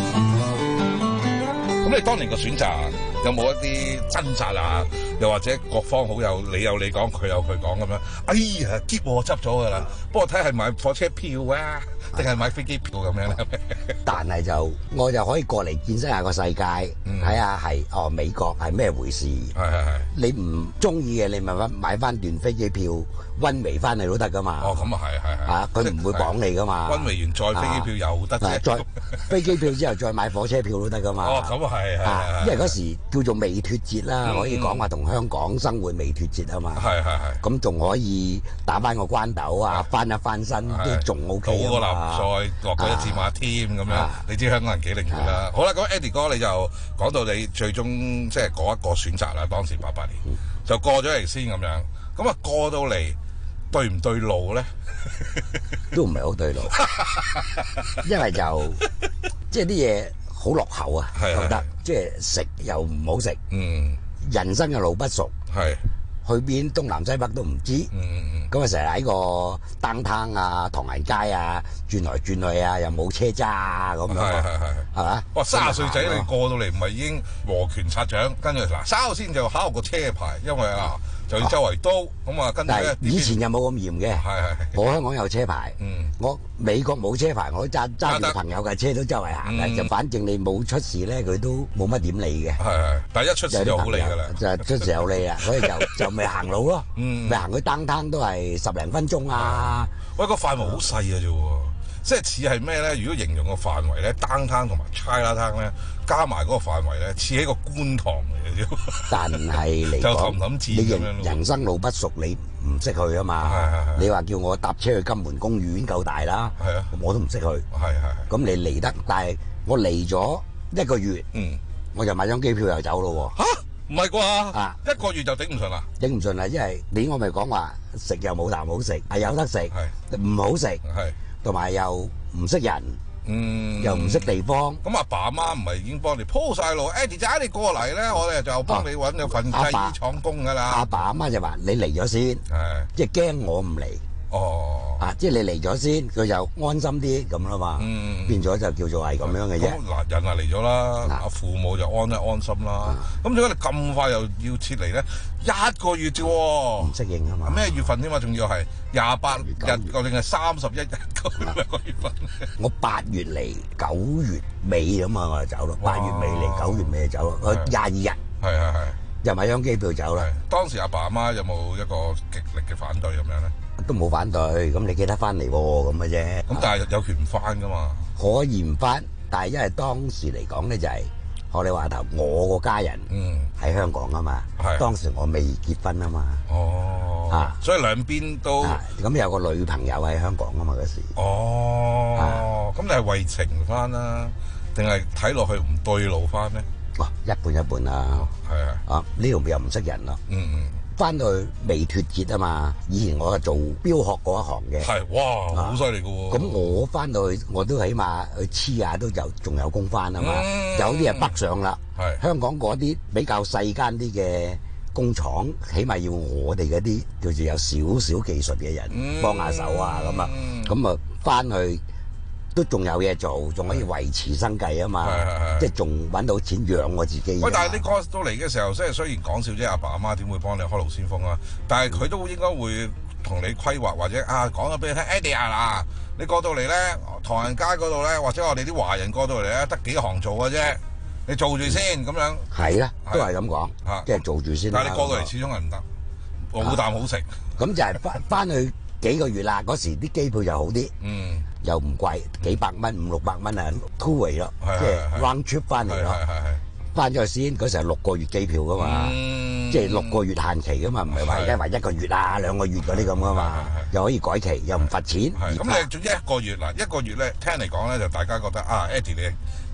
咁你當年個選擇有冇一啲掙扎啊？又或者各方好有你有你講，佢有佢講咁樣？哎呀，結我執咗噶啦！不過睇係買火車票啊，定係買飛機票咁樣咧？ 但係就我就可以過嚟見識下個世界，睇下係哦美國係咩回事。 係係係。你唔中意嘅，你咪買買翻段飛機票温維翻嚟都得噶嘛。 哦，咁啊係係係。 啊，佢唔會綁你噶嘛。 温維完再飛機票又得啫。 再飛機票之後再買火車票都得噶嘛。 哦，咁啊係係。 因為嗰時叫做未脫節啦，可以講話同香港生活未脫節啊嘛。 係係係。 咁仲可以打翻個關鬥啊，翻一翻身都仲 O K 啊嘛。 賭個籃賽落過一字馬添咁樣，你知香港人幾靈活啦。好啦，咁 Eddie 哥你就講到你最終即係嗰一個選擇啦，當時八八年就過咗嚟先咁樣。咁啊過到嚟對唔對路咧？ 都唔係好對路，因為就即係啲嘢好落後啊，覺得即係食又唔好食，嗯，人生嘅路不熟，係去邊東南西北都唔知，嗯，咁啊成日喺個燈攤啊、唐人街啊轉來轉去啊，又冇車揸啊咁樣，係係係，係嘛？哇！ 卅歲仔你過到嚟唔係已經摩拳擦掌，跟住嗱稍後先就考個車牌，因為啊。就要周圍都咁啊，跟住咧。 以前又冇咁嚴嘅。係係。我香港有車牌，嗯，我美國冇車牌，我都揸揸住朋友嘅車都周圍行嘅，就反正你冇出事咧，佢都冇乜點理嘅。係係。但係一出事就好理㗎啦。就係出事有理啦，所以就就咪行路咯，咪行去單攤都係十零分鐘啊。 喂，個範圍好細嘅啫喎。即係似係咩咧？如果形容個範圍咧，downtown同埋 Chinatown咧，加埋嗰個範圍咧，似喺個觀塘嚟嘅啫。 但係嚟講，你人人生路不熟，你唔識去啊嘛。你話叫我搭車去金門公園夠大啦，係啊，我都唔識去。係係。咁你嚟得，但係我嚟咗一個月，嗯，我就買張機票又走咯喎。嚇？ 唔係啩？啊！一個月就頂唔順啦？ 頂唔順啦，因為你我咪講話食又冇啖好食，係有得食，唔好食，係。同埋又唔識人，嗯，又唔識地方。 咁阿爸阿媽唔係已經幫你鋪晒路？Eddie仔你過嚟咧，我哋就幫你揾咗份製衣廠工噶啦。 阿爸阿媽就話你嚟咗先，係，即係驚我唔嚟。哦，啊，即係你嚟咗先，佢就安心啲咁啦嘛。嗯，變咗就叫做係咁樣嘅啫。 嗱，人啊嚟咗啦，阿父母就安一安心啦。咁點解你咁快又要撤離咧？一個月啫喎， 唔適應啊嘛。 咩月份添嘛？仲要係廿八日，究竟係三十一日兩個月份。 我八月嚟，九月尾咁啊，我就走咯。八月尾嚟，九月尾就走咯。我廿二日。係係係。又買張機票走啦。 當時阿爸阿媽有冇一個極力嘅反對咁樣咧？ 都冇反對，咁你記得翻嚟喎，咁嘅啫。 咁但係有權唔翻噶嘛？ 可以唔翻，但係因為當時嚟講咧就係學你話頭，我個家人喺香港啊嘛。係。當時我未結婚啊嘛。 哦。啊，所以兩邊都。 咁有個女朋友喺香港啊嘛嗰時。 哦。咁你係為情翻啦，定係睇落去唔對路翻咧？ 哇，一半一半啦。係係。啊，呢度又唔識人咯。嗯嗯。翻到去未脫節啊嘛！以前我係做標學嗰一行嘅， 係哇，好犀利㗎喎！ 咁我翻到去，我都起碼去黐下都有，仲有工翻啊嘛！嗯、有啲係北上啦，香港嗰啲比較細間啲嘅工廠，起碼要我哋嗰啲叫做有少少技術嘅人幫下手啊咁啊，咁啊翻去。都仲有嘢做，仲可以維持生計啊嘛！即係仲揾到錢養我自己。 喂，但係你過到嚟嘅時候，即係雖然講笑啫，阿爸阿媽點會幫你開路先鋒啊？但係佢都應該會同你規劃，或者啊講咗俾你聽 ，Eddie 啊嗱，你過到嚟咧，唐人街嗰度咧，或者我哋啲華人過到嚟咧，得幾行做嘅啫，你做住先咁樣。 係啦，都係咁講，即係做住先。 但係你過到嚟始終係唔得，冇啖好食。 咁就係翻翻去幾個月啦，嗰時啲機票就好啲。嗯。又唔貴，幾百蚊、五六百蚊啊，two way 咯，即係 round trip 翻嚟咯。翻咗去先，嗰時係六個月機票噶嘛，即係六個月限期噶嘛，唔係話而家話一個月啊、兩個月嗰啲咁噶嘛，又可以改期，又唔罰錢。 咁你總之一個月嗱，一個月咧，聽嚟講咧就大家覺得啊 ，Eddie 你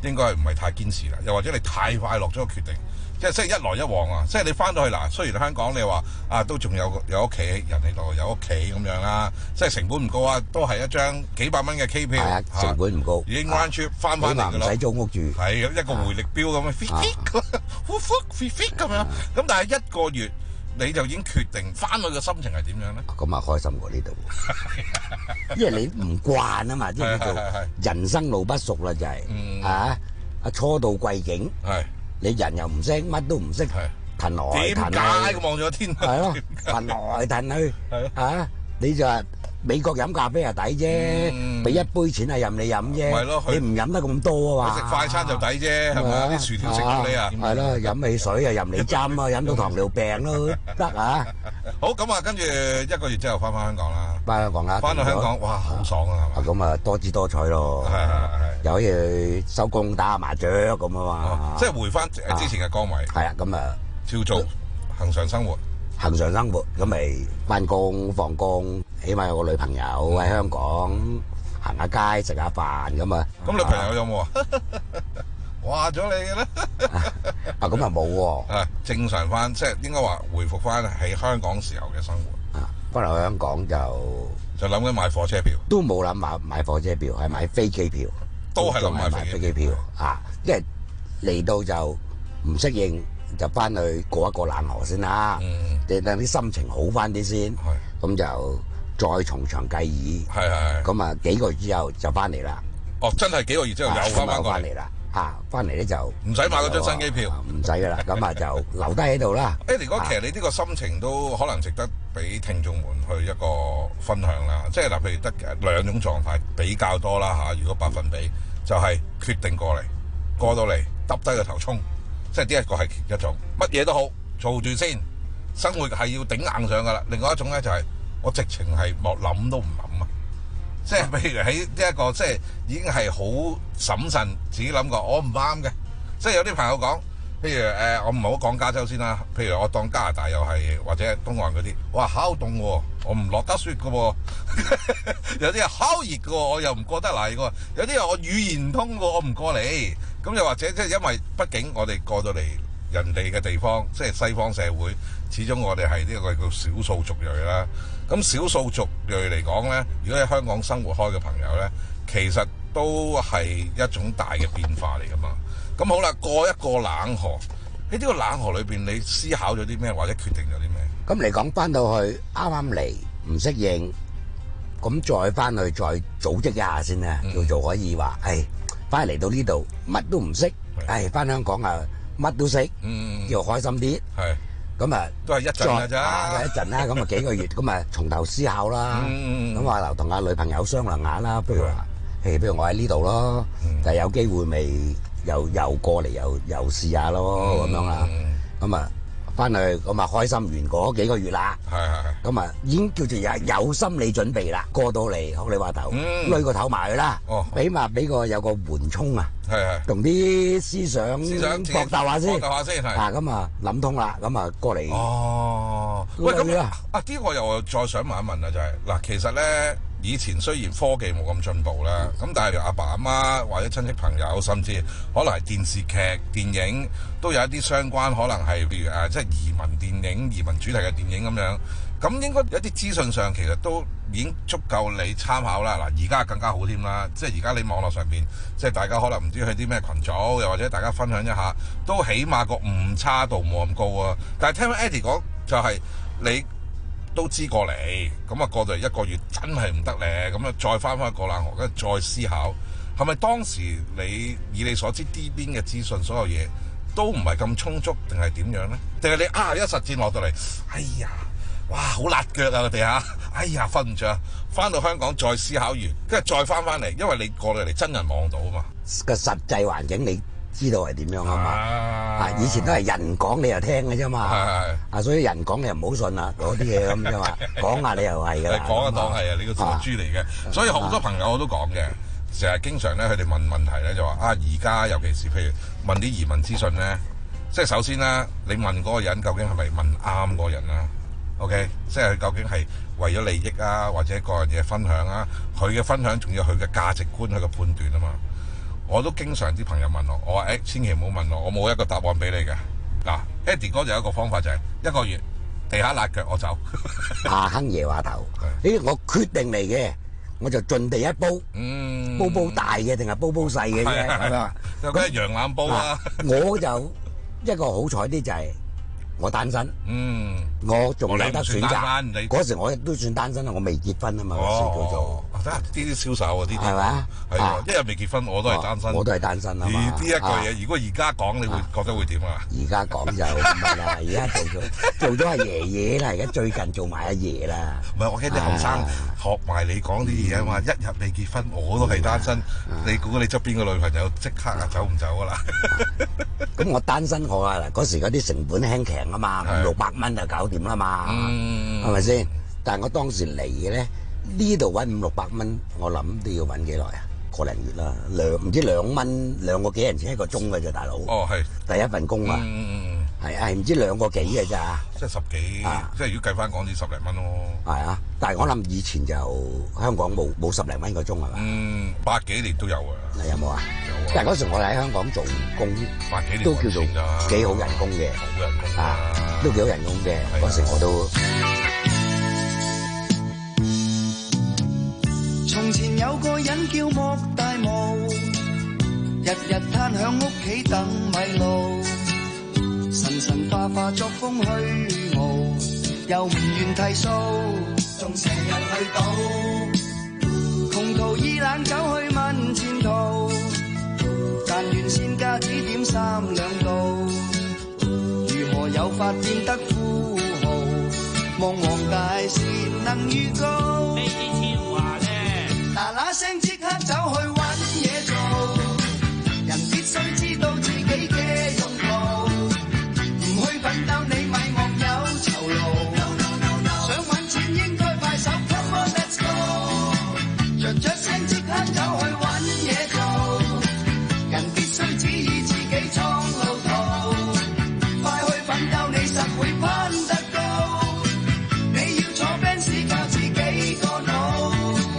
應該係唔係太堅持啦，又或者你太快落咗個決定，即係即係一來一往啊！即係你翻到去嗱，雖然香港你話啊都仲有有屋企人喺度，有屋企咁樣啦，即係成本唔高啊，都係一張幾百蚊嘅機票， 係啊，成本唔高， 已經 round trip 翻翻嚟㗎啦， 唔使租屋住， 係一個回力標咁樣 fit fit 咁 fit 咁樣，咁但係一個月。你就已經決定翻去嘅心情係點樣咧？ 咁啊開心過呢度，因為你唔慣啊嘛，即係叫做人生路不熟啦，就係、是嗯、啊啊初到貴境，你人又唔識，乜都唔識，騰來騰去，點解望住個天？ 係咯，騰來騰去，啊你就話美國飲咖啡係抵啫，俾一杯錢係任你飲啫，你唔飲得咁多啊嘛。 食快餐就抵啫，係咪？啲薯條食到你啊。 係咯，飲汽水啊任你斟啊，飲到糖尿病咯得啊。 好咁啊，跟住一個月之後翻返香港啦。 翻香港啦。 翻到香港，哇，好爽啊，係嘛？ 咁啊多姿多彩咯。係係係。又可以收工打下麻雀咁啊嘛。 即係回翻之前嘅崗位。 係啊，咁啊照做恆常生活。 恆常生活咁咪翻工放工，起碼有個女朋友喺香港行下街食下飯咁啊。 咁女朋友有冇啊？話咗你嘅啦。 啊咁啊冇喎。 啊正常翻，即係應該話回復翻喺香港時候嘅生活。 啊，翻嚟香港就就諗緊買火車票。 都冇諗買買火車票，係買飛機票。 都係諗買飛機票啊！因為嚟到就唔適應。就翻去過一個冷河先啦，你等啲心情好翻啲先，咁就再從長計議。 係係。 咁啊幾個月之後就翻嚟啦。 哦，真係幾個月之後又翻翻過嚟啦。嚇，翻嚟咧就唔使買嗰張新機票， 唔使噶啦。咁啊就留低喺度啦。 Eddie 哥，其實你呢個心情都可能值得俾聽眾們去一個分享啦。即係嗱，譬如得兩種狀態比較多啦嚇。如果百分比就係決定過嚟，過到嚟耷低個頭衝。即係呢一個係一種乜嘢都好做住先，生活係要頂硬上噶啦。另外一種咧就係、是、我直情係莫諗都唔諗啊！即係譬如喺呢一個即係已經係好審慎，自己諗過我唔啱嘅。即係有啲朋友講，譬如誒、呃，我唔好講加州先啦。譬如我當加拿大又係或者東岸嗰啲，哇好凍喎，我唔落得雪嘅喎。有啲係好熱嘅喎，我又唔過得嚟嘅。有啲係我語言唔通嘅，我唔過嚟。咁又或者即係因為畢竟我哋過到嚟人哋嘅地方，即係西方社會，始終我哋係呢個叫少數族裔啦。咁少數族裔嚟講呢，如果喺香港生活開嘅朋友呢，其實都係一種大嘅變化嚟噶嘛。咁好啦，過一個冷河，喺呢個冷河裏邊，你思考咗啲咩，或者決定咗啲咩？ 咁嚟講，翻到去啱啱嚟唔適應，咁再翻去再組織一下先啦，嗯、叫做可以話係。翻嚟到呢度乜都唔識，唉，翻香港啊乜都識，嗯，叫開心啲，係，咁啊都係一陣㗎咋， 一陣啦，咁啊幾個月，咁啊從頭思考啦，咁啊留同阿女朋友商量下啦，不如話，誒，不如我喺呢度咯，但係有機會咪又又過嚟又又試下咯，咁樣啦，咁啊。翻去咁啊開心完嗰幾個月啦，係係係，咁啊已經叫做有有心理準備啦。過到嚟學你話頭，攆個頭埋去啦，起碼俾個有個緩衝啊，係係，同啲思想思想搏鬥下先，搏鬥下先係，啊咁啊諗通啦，咁啊過嚟。 哦，喂咁啊，啊啲我又再想問一問啊，就係嗱，其實咧。以前雖然科技冇咁進步啦，咁但係阿爸阿媽或者親戚朋友，甚至可能係電視劇、電影，都有一啲相關，可能係譬如誒，即係移民電影、移民主題嘅電影咁樣。咁應該有啲資訊上其實都已經足夠你參考啦。嗱，而家更加好添啦，即係而家你網絡上邊，即係大家可能唔知去啲咩群組，又或者大家分享一下，都起碼個誤差度冇咁高啊。但係聽翻 Eddie 講，就係你。都知過嚟，咁啊過到嚟一個月真係唔得咧，咁啊再翻返個冷河，跟住再思考，係咪當時你以你所知呢邊嘅資訊，所有嘢都唔係咁充足，定係點樣咧？定係你啊一實戰落到嚟，哎呀，哇好辣腳啊個地下，哎呀瞓唔着，翻到香港再思考完，跟住再翻翻嚟，因為你過到嚟真人望到啊嘛， 個實際環境你知道係點樣啊嘛？啊！以前都係人講你又聽嘅啫嘛，啊！所以人講你又唔好信啦，嗰啲嘢咁啫嘛。講下你又係㗎啦。講一當係啊，你個傻豬嚟嘅。所以好多朋友我都講嘅，成日經常咧佢哋問問題咧就話啊，而家尤其是譬如問啲移民資訊咧，即係首先咧，你問嗰個人究竟係咪問啱嗰個人啊 ？OK， 即係佢究竟係為咗利益啊，或者個人嘢分享啊？佢嘅分享仲有佢嘅價值觀、佢嘅判斷啊嘛。 我都經常啲朋友問我，我話誒、欸、千祈唔好問我，我冇一個答案俾你嘅。嗱 Eddie 哥就有一個方法就係、是、一個月地下辣腳我走。 下坑夜話頭，呢我決定嚟嘅。我就盡地一煲，嗯、煲煲大嘅定係煲煲細嘅啫，係嘛？ 有嗰羊腩煲啦。 我就一個好彩啲就係我單身，嗯，我仲有得選擇。嗰時我都算單身啦，我未結婚啊嘛，嗰時叫做。 呢啲銷售啊，呢啲係嘛？ 係啊，一日未結婚我都係單身。 我都係單身啊嘛。 呢一句嘢，如果而家講，你會覺得會點啊？ 而家講就唔係啦，而家做咗做咗阿爺爺啦，而家最近做埋阿爺啦。 唔係，我驚啲後生學埋你講啲嘢啊嘛！一日未結婚，我都係單身。你估你側邊個女朋友即刻啊走唔走啊啦？ 咁我單身我啊嗰時嗰啲成本輕強啊嘛，五六百蚊就搞掂啦嘛，係咪先？但係我當時嚟嘅咧。呢度揾五六百蚊，我諗都要揾幾耐啊？個零月啦，兩唔知兩蚊兩個幾人錢一個鐘嘅啫，大佬。 哦，係第一份工啊，係係唔知兩個幾嘅咋？ 即係十幾，啊、即係如果計翻港紙十零蚊咯。 係啊，但係我諗以前就香港冇冇十零蚊個鐘係嘛？ 嗯，八幾年都有啊。 你有冇啊？ 有啊。 但係嗰時我哋喺香港做工， 八幾年都叫做幾好人工嘅， 好人工啊，都幾好人工嘅。嗰時我都。 從前有個人叫莫大毛，日日攤響屋企等米路，神神化化作風虛傲，又唔願剃鬚，仲成日去賭，窮途意冷走去問前途，但願仙家指點三兩道，如何有法變得富豪，望黃大仙能預告。嗱嗱聲即刻走去揾嘢做，人必須知道自己嘅用途，唔去奮鬥你咪莫有酬勞。想揾錢應該快手 ，Come on let's go， 着着聲即刻走去揾嘢做，人必須指意自己創路途，快去奮鬥你實會攀得高，你要坐 Benz 靠自己個腦。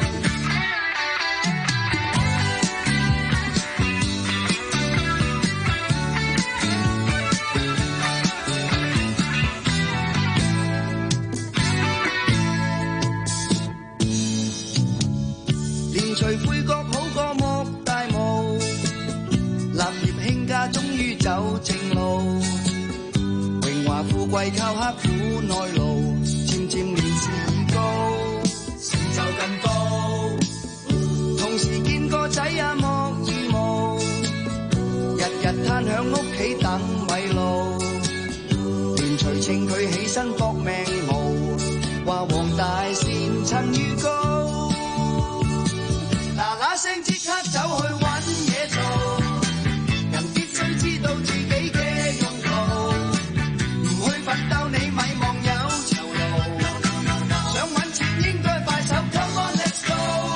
除悔覺好過莫大毛，立業興家終於走正路，榮華富貴靠刻苦耐勞，漸漸年事已高，成就更高。同時見個仔啊莫義務，日日攤響屋企等米路，連隨稱佢起身搏命熬，話黃大仙曾預告。嗱嗱聲即刻走去揾嘢做，人必須知道自己嘅用途，唔去奮鬥你咪望有酬勞。想揾錢應該快手 ，Come on let's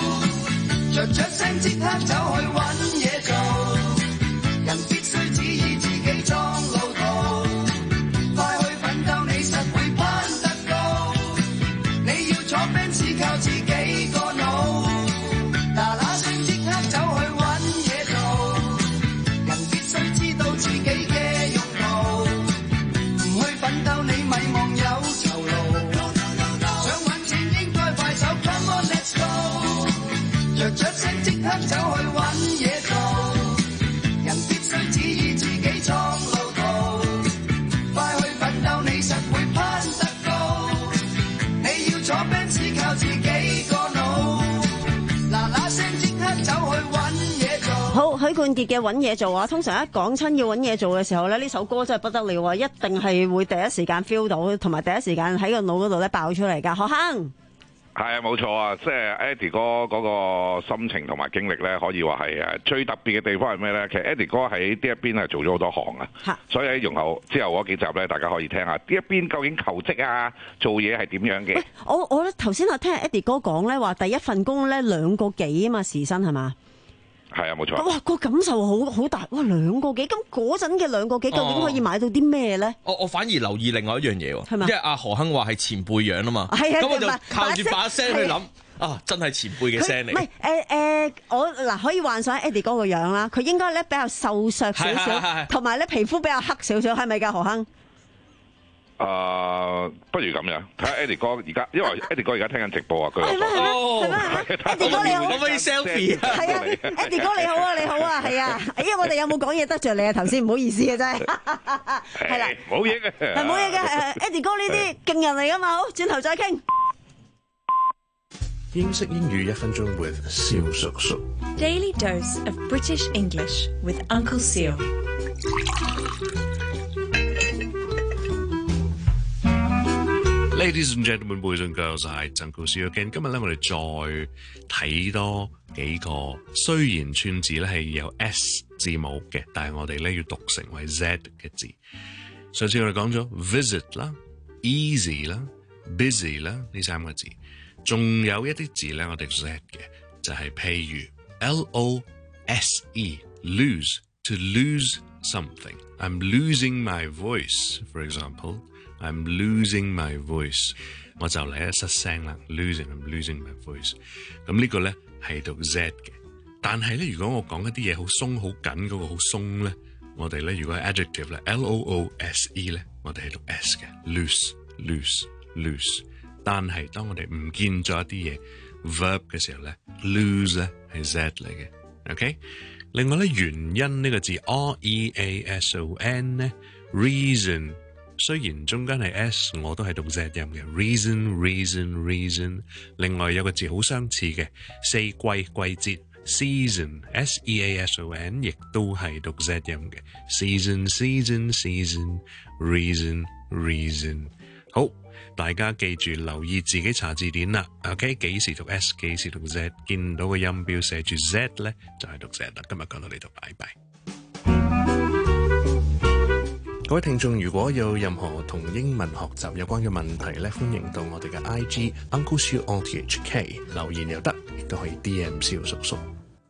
go， 着着聲即刻走去揾嘢做，人必須指意自己創路途，快去奮鬥你實會攀得高，你要坐 Benz 靠自己個腦。嗱嗱聲即刻走去揾嘢做，人必須知道自己嘅用途，唔去奮鬥你咪望有酬勞。想揾錢應該快手 ，Come on let's go， 着着聲即刻走去揾嘢做，人必須指意自己創路途，快去奮鬥你實會攀得高，你要坐 Benz 靠自己個腦。嗱嗱聲即刻走去揾嘢做。 好，許冠傑嘅揾嘢做啊！通常一講親要揾嘢做嘅時候咧，呢首歌真係不得了啊！一定係會第一時間 feel 到，同埋第一時間喺個腦嗰度咧爆出嚟㗎。何坑係啊，冇錯啊！即係 Eddie 哥嗰個心情同埋經歷咧，可以話係誒最特別嘅地方係咩咧？其實 Eddie 哥喺呢一邊係做咗好多行啊，所以喺容後之後嗰幾集咧，大家可以聽下呢一邊究竟求職啊、做嘢係點樣嘅。 我我咧頭先我聽 Eddie 哥講咧話，第一份工咧兩個幾啊嘛時薪係嘛？ 係啊，冇錯。 哇，個感受好好大，哇兩個幾，咁嗰陣嘅兩個幾究竟可以買到啲咩咧？ 我我反而留意另外一樣嘢喎， 係咪？ 因為阿何亨話係前輩樣啊嘛， 係啊， 咁我就靠住把聲去諗。 啊，真係前輩嘅聲嚟。 唔係誒誒，我嗱可以幻想 Eddie 哥個樣啦，佢應該咧比較瘦削少少，同埋咧皮膚比較黑少少，係咪㗎何亨？ 誒、uh, 不如咁樣，睇下 Eddie 哥而家，因為 Eddie 哥而家聽緊直播啊，佢係咩係咩？Eddie 哥你好， 可唔可以 selfie？ 係啊 ，Eddie 哥你好啊，你好啊，係啊，哎呀，我哋有冇講嘢得罪你啊？頭先唔好意思啊，真係，係啦， 冇嘢嘅， 係冇嘢嘅。Eddie 哥呢啲勁人嚟噶嘛，好，轉頭再傾。 英式英語一分鐘 with 蕭叔叔。 Daily dose of British English with Uncle Seal。 Ladies and gentlemen, boys and girls， 係Uncle Seal again。今日咧，我哋再睇多幾個，雖然串字咧係有 S 字母嘅，但係我哋咧要讀成為 Z 嘅字。上次我哋講咗 visit 啦、easy 啦、busy 啦呢三個字，仲有一啲字咧我哋 Z 嘅，就係、是、譬如 L O S E lose to lose something。I'm losing my voice, for example.I'm losing my voice， 我就嚟一失聲啦 ，losing I'm losing my voice。咁呢個咧係讀 Z 嘅，但係咧如果我講一啲嘢好鬆好緊嗰個好鬆咧，我哋咧如果係 adjective 咧 ，L O O S E 咧，我哋係讀 S 嘅 ，loose loose loose。但係當我哋唔見咗一啲嘢 verb 嘅時候咧 ，lose 咧係 Z 嚟嘅 ，OK。另外咧原因呢個字 R E A S O N 咧 ，reason。雖然中間係 S， 我都係讀 Z 音嘅 reason reason reason。另外有個字好相似嘅四季季節 season S E A S O N， 亦都係讀 Z 音嘅 season season season reason reason。好，大家記住留意自己查字典啦。OK， 幾時讀 S， 幾時讀 Z， 見到個音標寫住 Z 咧，就係讀 Z 啦。今日講到呢度，拜拜。各位聽眾，如果有任何同英文學習有關嘅問題咧，歡迎到我哋嘅 I G Uncle Siu O T H K 留言又得，亦都可以 D M 蕭叔叔。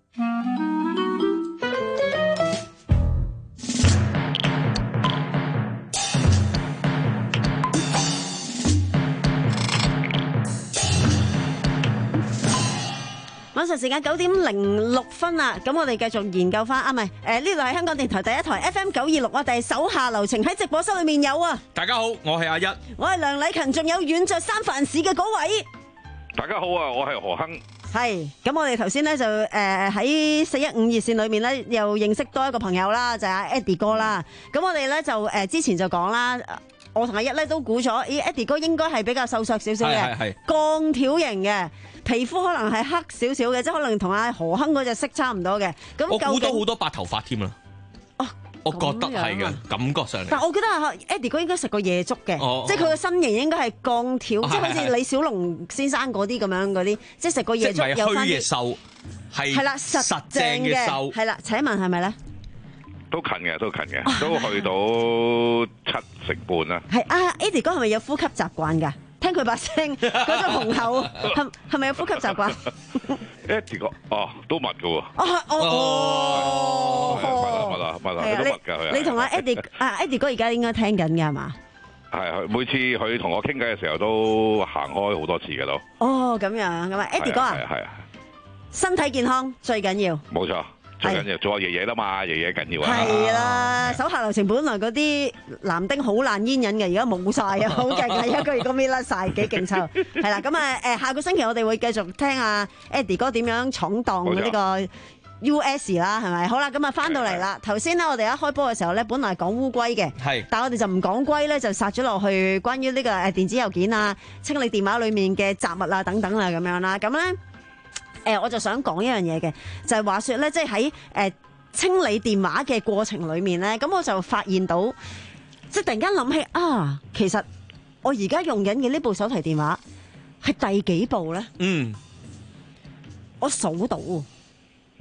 晚上時間九點零六分啦，咁我哋繼續研究翻啊，唔係誒呢度係香港電台第一台 F M 九二六，我哋手下留情喺直播室裏面有啊。 大家好，我係阿一， 我係梁禮勤，仲有遠在三藩市嘅嗰位。 大家好啊，我係何亨。 係，咁我哋頭先咧就誒喺四一五熱線裏面咧又認識多一個朋友啦，就係阿 Eddie 哥啦。咁我哋咧就誒之前就講啦，我同阿一咧都估咗，咦 Eddie 哥應該係比較瘦削少少嘅，鋼條型嘅。皮膚可能係黑少少嘅，即係可能同阿何亨嗰隻色差唔多嘅。咁我估到好多白頭髮添啦。哦，我覺得係嘅，感覺上嚟。 但係我覺得阿 Eddie 哥應該食過夜粥嘅，即係佢嘅身形應該係鋼條，即係好似李小龍先生嗰啲咁樣嗰啲，即係食過夜粥有翻啲。即係虛嘅瘦，係係啦，實正嘅瘦。係啦，請問係咪咧？ 都近嘅，都近嘅，都去到七成半啦。 係啊 ，Eddie 哥係咪有呼吸習慣㗎？聽佢把聲嗰種雄厚，係係咪有呼吸習慣 ？Eddie 哥哦，都密㗎喎。 哦哦哦，密啦密啦密啦，都密㗎佢。 你同阿 Eddie 啊 Eddie 哥而家應該聽緊嘅係嘛？ 係，每次佢同我傾偈嘅時候都行開好多次嘅都。 哦，咁樣咁啊 Eddie 哥啊， 係啊， 身體健康最緊要。 冇錯。最緊要做下爺爺啦嘛，爺爺緊要啊！ 係啦，手下留情本來嗰啲男丁好難煙癮嘅，而家冇晒啊，好勁啊！一個月咁搣甩晒，幾勁抽！係啦，咁啊誒，下個星期我哋會繼續聽阿 Eddie 哥點樣闖蕩呢個 U S 啦，係咪？好啦，咁啊翻到嚟啦。頭先咧，我哋一開波嘅時候咧，本來講烏龜嘅，係，但係我哋就唔講龜咧，就殺咗落去關於呢個誒電子郵件啊、清理電話裡面嘅雜物啊等等啊咁樣啦，咁咧。誒、呃，我就想講一樣嘢嘅，就係、是、話說咧，即係喺誒清理電話嘅過程裏面咧，咁我就發現到，即係突然間諗起啊，其實我而家用緊嘅呢部手提電話係第幾部咧？嗯，我數到， 嚇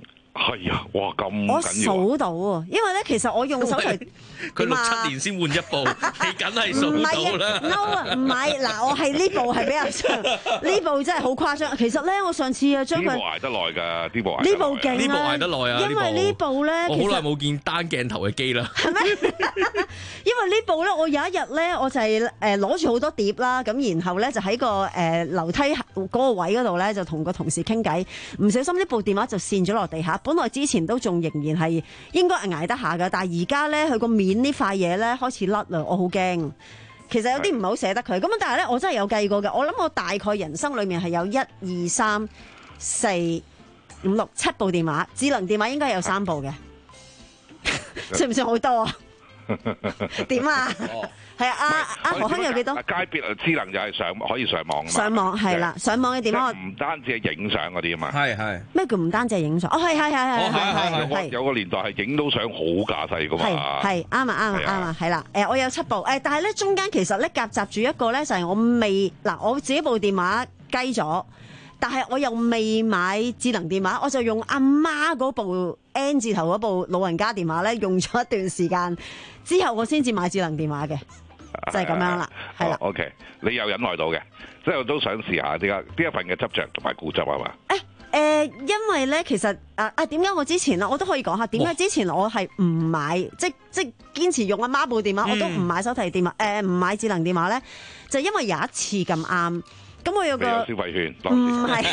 係啊，哇咁我緊要啊！ 數到啊，因為咧其實我用手提佢六七年先換一部，你梗係數到啦。 no 啊，唔係嗱，我係呢部係比較長，呢部真係好誇張。其實咧，我上次啊將佢呢部捱得耐㗎，呢部捱呢部勁啊， 呢部捱得耐啊， 因為呢部咧， 我好耐冇見單鏡頭嘅機啦。 係咩？因為呢部咧，我有一日咧，我就係誒攞住好多碟啦，咁然後咧就喺個誒樓梯嗰個位嗰度咧，就同個同事傾偈，唔小心呢部電話就跣咗落地下。本來之前都仲仍然係應該係捱得下㗎，但係而家咧佢個面呢塊嘢咧開始甩啦，我好驚。其實有啲唔係好捨得佢，咁但係咧我真係有計過嘅，我諗我大概人生裡面係有一二三四五六七部電話，智能電話應該有三部嘅，算唔算好多啊？點啊？係啊，阿阿何亨有幾多？ 街別啊，智能就係上可以上網嘛。 上網係啦，上網嘅電話唔單止係影相嗰啲啊嘛。 係係。 咩叫唔單止係影相？哦，係係係係係係係。 有個年代係影到相好架勢噶嘛。 係係啱啊啱啊啱啊，係啦。誒，我有七部誒，但係咧中間其實咧夾雜住一個咧就係我未嗱，我自己部電話雞咗。但係我又未買智能電話，我就用阿媽嗰部 N 字頭嗰部老人家電話咧，用咗一段時間之後，我先至買智能電話嘅，就係咁樣啦，係啦。 O K，你有忍耐到嘅，即係我都想試下點解呢一份嘅執着同埋固執係嘛？ 誒誒，因為咧其實啊啊，點解我之前啊，我都可以講下點解之前我係唔買，即即堅持用阿媽部電話，我都唔買手提電話，誒唔買智能電話咧，就因為有一次咁啱。咁我有個消費券， 唔係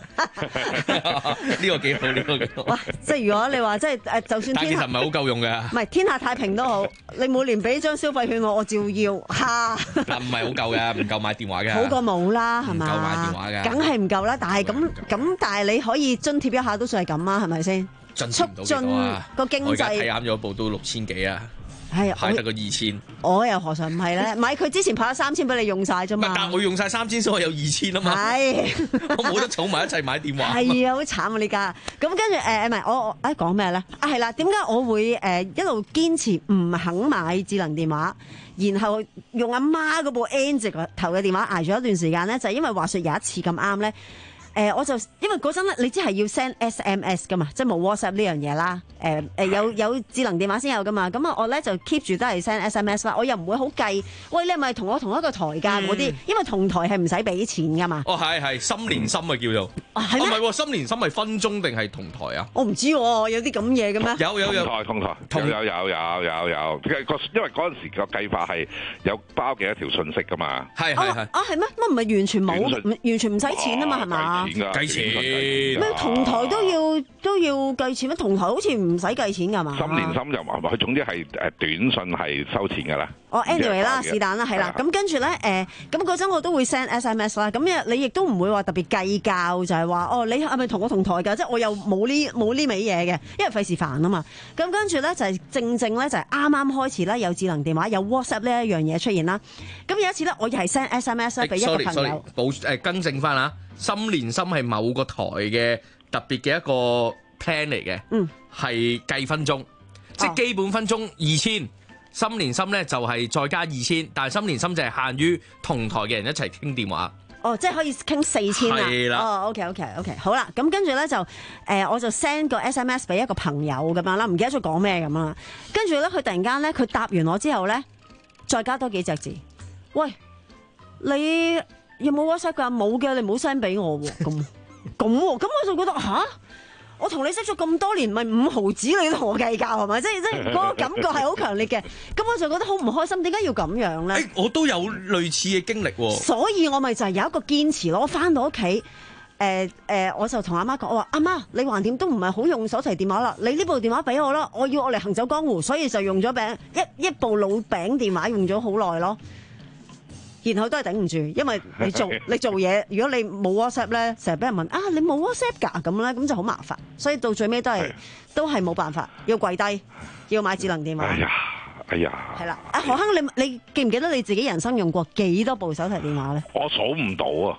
呢個幾好，呢個幾好。 哇！即係如果你話即係誒，就算但係其實唔係好夠用嘅。 唔係天下太平都好，你每年俾張消費券我，我照要嚇。嗱， 唔係好夠嘅，唔夠買電話嘅。 好過冇啦，係嘛？ 唔夠買電話嘅， 梗係唔夠啦。但係咁咁，但係你可以津貼一下都算係咁啊，係咪先？ 促進個經濟。 我而家睇啱咗部都六千幾啊。係派得個二千， 我又何嘗唔係咧？唔係佢之前派咗三千俾你用晒啫嘛。 但係我用晒三千，所以我有二千啊嘛。係，我冇得儲埋一齊買電話。 係啊，好慘啊！呢家咁跟住誒唔係我我誒講咩咧？啊係啦，點解我會誒一路堅持唔肯買智能電話，然後用阿媽嗰部 N 字頭嘅電話捱咗一段時間咧？就係因為話説有一次咁啱咧。誒、呃、我就因為嗰陣咧，你知係要 send S M S 噶嘛，即係冇 WhatsApp 呢樣嘢啦。誒、呃、誒有有智能電話先有噶嘛。咁啊，我咧就 keep 住都係 send S M S 啦。我又唔會好計，喂你係咪同我同一個台價嗰啲？因為同台係唔使俾錢噶嘛。 哦係係心連心啊叫做。啊係咩？唔係喎，心連心係分鐘定係同台啊？ 我唔知喎，有啲咁嘢嘅咩？ 有有有同台同台，同有有有有有。因為嗰陣時個計法係有包幾多條信息噶嘛。 係係係。 啊係咩？乜唔係完全冇？完全唔使錢啊嘛係嘛？ 計錢㗎， 計錢。 咩同台都要都要計錢咩？同台好似唔使計錢㗎嘛？ 心連心就話佢總之係誒短信係收錢㗎啦。 哦 anyway 啦，是但啦，係啦。咁跟住咧誒，咁嗰陣我都會 send S M S 啦。咁你亦都唔會話特別計較，就係話哦，你係咪同我同台㗎？即係我又冇呢冇呢味嘢嘅，因為費事煩啊嘛。咁跟住咧就係正正咧就係啱啱開始咧有智能電話有 WhatsApp 呢一樣嘢出現啦。咁有一次咧我又係 send S M S 咧俾一個朋友， 補誒更正翻啊！心連心係某個台嘅特別嘅一個 plan 嚟嘅，嗯，係計分鐘，即係基本分鐘二千，心連心咧就係再加二千，但係心連心就係限於同台嘅人一齊傾電話。 哦，即係可以傾四千啊！ 係啦， 哦 ，OK OK OK，好啦，咁跟住咧就誒、呃，我就 send 個 S M S 俾一個朋友咁樣啦，唔記得咗講咩咁啦。跟住咧，佢突然間咧，佢答完我之後咧，再加多幾隻字，喂，你有冇 WhatsApp 㗎？冇嘅，你唔好 send 俾我喎。咁咁喎，咁我就覺得吓，我同你識咗咁多年，咪五毫子你都同我計較係咪？即係即係嗰個感覺係好強烈嘅。咁我就覺得好唔開心，點解要咁樣咧？ 誒，我都有類似嘅經歷喎。 所以我咪就係有一個堅持咯。我翻到屋企，誒、呃、誒、呃，我就同阿媽講，我話阿媽，你橫掂都唔係好用手提電話啦，你呢部電話俾我啦，我要我嚟行走江湖，所以就用咗餅一一部老餅電話，用咗好耐咯。然後都係頂唔住，因為你做你做嘢，如果你冇 WhatsApp 咧，成日俾人問啊，你冇 WhatsApp 㗎咁咧，咁就好麻煩。所以到最尾都係都係冇辦法，要跪低，要買智能電話。 哎呀，哎呀， 係啦，阿何亨，你你記唔記得你自己人生用過幾多部手提電話咧？ 我數唔到啊！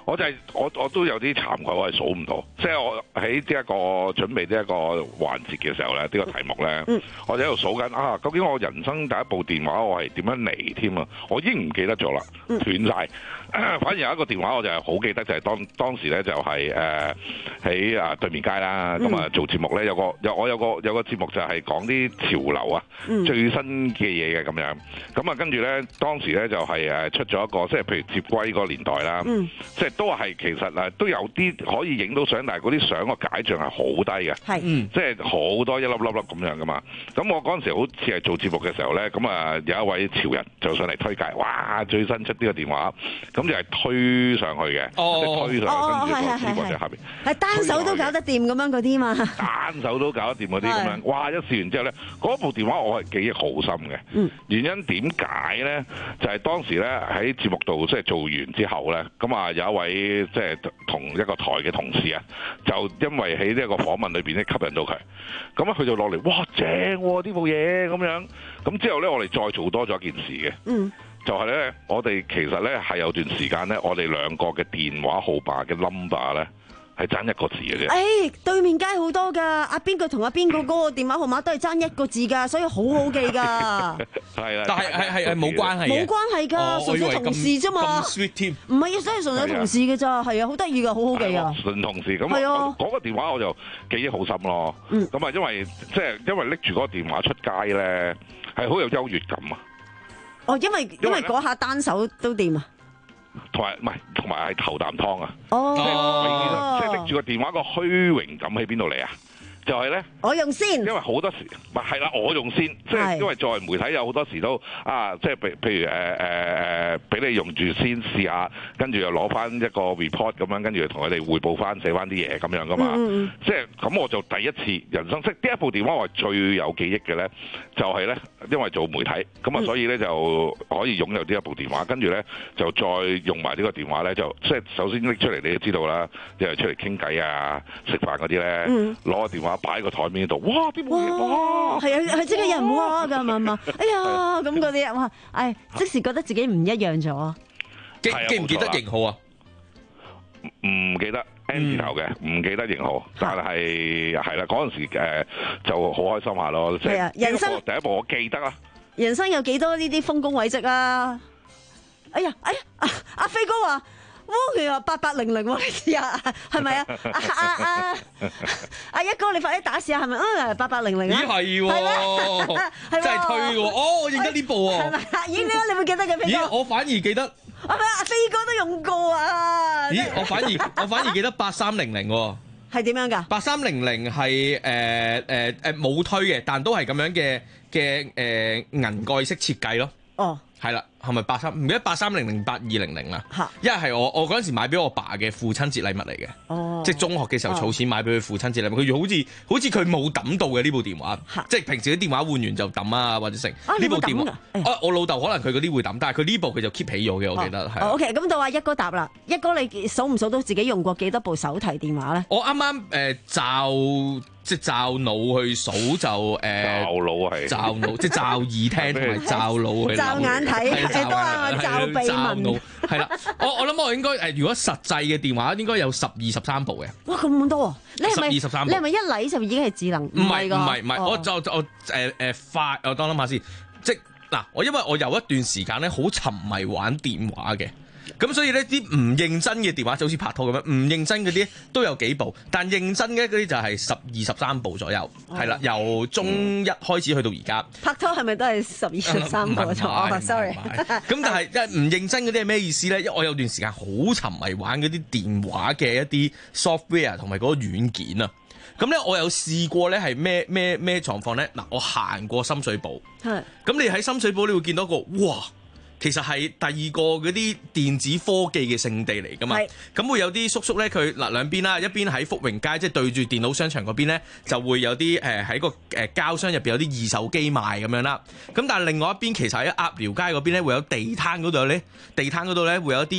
我就係、是、我我都有啲慚愧，我係數唔到。即係我喺呢一個準備呢一個環節嘅時候咧，呢、呢個題目咧，嗯、我就喺度數緊啊，究竟我人生第一部電話我係點樣嚟添啊？我已經唔記得咗啦，斷晒。嗯、反而有一個電話我就係好記得，就係、是、當當時咧就係誒喺啊對面街啦，咁啊、嗯、做節目咧有個有我有個有個節目就係講啲潮流啊，嗯、最新嘅嘢嘅咁樣。咁啊跟住咧當時咧就係誒出咗一個，即係譬如接歸個年代啦，嗯、即係都係其實啊都有啲可以影到相，但係嗰啲相個解像係好低嘅，係、嗯、即係好多一粒粒粒咁樣噶嘛。咁我嗰陣時好似係做節目嘅時候咧，咁啊有一位潮人就上嚟推介，哇最新出呢個電話。咁就係推上去嘅， 哦、 即係推上去，跟住個 keyboard 喺下邊， 係單手都搞得掂咁樣嗰啲嘛， 單手都搞得掂嗰啲咁樣，哇！一試完之後咧，嗰部電話我係記憶好深嘅。嗯、原因點解咧？就係、是、當時咧喺節目度即係做完之後咧，咁啊有一位即係同一個台嘅同事啊，就因為喺呢一個訪問裏邊咧吸引到佢，咁啊佢就落嚟，哇正喎呢部嘢咁樣，咁之後咧我哋再做多咗一件事嘅。嗯就係咧，我哋其實咧係有段時間咧，我哋兩個嘅電話號碼嘅 number 咧係爭一個字嘅啫。誒、 哎，對面街好多㗎，阿邊個同阿邊個嗰個電話號碼都係爭一個字㗎，所以好好記㗎。 係啦， 但係係係係冇關係嘅， 冇關係㗎，純粹同事啫嘛。 咁 sweet 添， 唔係啊，真係純粹同事嘅咋，係啊，好得意㗎，好好記啊。 純同事咁啊，嗰個電話我就記憶好深咯。咁啊、嗯，因為即係因為拎住嗰個電話出街咧，係好有優越感啊。 哦，因為因為嗰下單手都掂啊， 同埋唔係，同埋係頭啖湯啊！ 哦， 即係拎住個電話個虛榮感喺邊度嚟啊？就係咧， 我用先， 因為好多時唔係係啦，我用先，即係因為作為媒體有好多時都啊，即係譬譬如誒誒誒，俾、呃、你用住先試下，跟住又攞翻一個 report 咁樣，跟住同佢哋匯報翻寫翻啲嘢咁樣噶嘛。嗯、即係咁我就第一次人生，即係呢一部電話我係最有記憶嘅咧，就係、是、咧，因為做媒體咁啊，所以咧就可以擁有呢一部電話，跟住咧就再用埋呢個電話咧，就即係首先拎出嚟，你都知道啦，又係出嚟傾偈啊、食飯嗰啲咧，攞個電話。擺喺個台面度，哇！啲冇嘢，哇！ 係啊，係即係有人哇㗎嘛嘛，哎呀咁嗰啲，哇！唉，即時覺得自己唔一樣咗。 記記唔記得型號啊？ 唔記得 N 字頭嘅，唔記得型號，但係係啦，嗰陣時誒就好開心下咯。 係啊，人生第一部我記得啊。 人生有幾多呢啲豐功偉績啊？哎呀，哎呀，阿阿飛哥話。哇！佢話八八零零喎，你試下係咪啊？阿阿阿阿一哥，你快啲打試下係咪啊？八八零零啊！ 咦係喎，真係推喎！哦，我認得呢部喎。係咪啊？ 咦？點解你會記得嘅飛哥？ 咦？我反而記得。 係咪阿飛哥都用過啊？ 咦？我反而我反而記得八三零零喎。 係點樣㗎？ 八三零零係誒誒誒冇推嘅，但都係咁樣嘅嘅誒銀蓋式設計咯。哦。係啦，係咪八三？唔記得八三零零八二零零啦。嚇！因為係我我嗰陣時買俾我爸嘅父親節禮物嚟嘅。哦。即係中學嘅時候儲錢買俾佢父親節禮物，佢好似好似佢冇抌到嘅呢部電話。嚇！即係平時啲電話換完就抌啊，或者成。啊！呢部電話。啊！我老豆可能佢嗰啲會抌，但係佢呢部佢就 keep 起咗嘅，我記得係。 哦。OK，咁到阿一哥答啦。一哥你數唔數到自己用過幾多部手提電話咧？ 我啱啱誒罩。即係罩腦去數就誒， 罩腦係罩腦，即係罩耳聽同埋罩腦去。 罩眼睇，最多啊！罩鼻聞。 係啦，我我諗我應該誒，如果實際嘅電話應該有十二十三部嘅。 哇，咁多！你係咪二十三部？ 你係咪一嚟就已經係智能？ 唔係唔係唔係，我就就誒誒快，我當諗下先。即係嗱，我因為我有一段時間咧，好沉迷玩電話嘅。咁所以呢啲唔認真嘅電話就好似拍拖咁樣，唔認真嗰啲都有幾部，但認真嘅嗰啲就係十二十三部左右，係啦、哦，由中一開始去到而家。 拍拖係咪都係十二十三部錯？哦，sorry。 咁但係唔認真嗰啲係咩意思咧？因為我有段時間好沉迷玩嗰啲電話嘅一啲 software 同埋嗰個軟件啊。咁咧我有試過咧係咩咩咩狀況咧？嗱，我行過深水埗，係。咁你喺深水埗你會見到個哇！其實係第二個嗰啲電子科技嘅聖地嚟㗎嘛，咁會有啲叔叔咧，佢嗱兩邊啦，一邊喺福榮街，即係對住電腦商場嗰邊咧，就會有啲誒喺個誒膠箱入邊有啲二手機賣咁樣啦。咁但係另外一邊其實喺鴨寮街嗰邊咧，會有地攤嗰度咧，地攤嗰度咧會有一啲嘅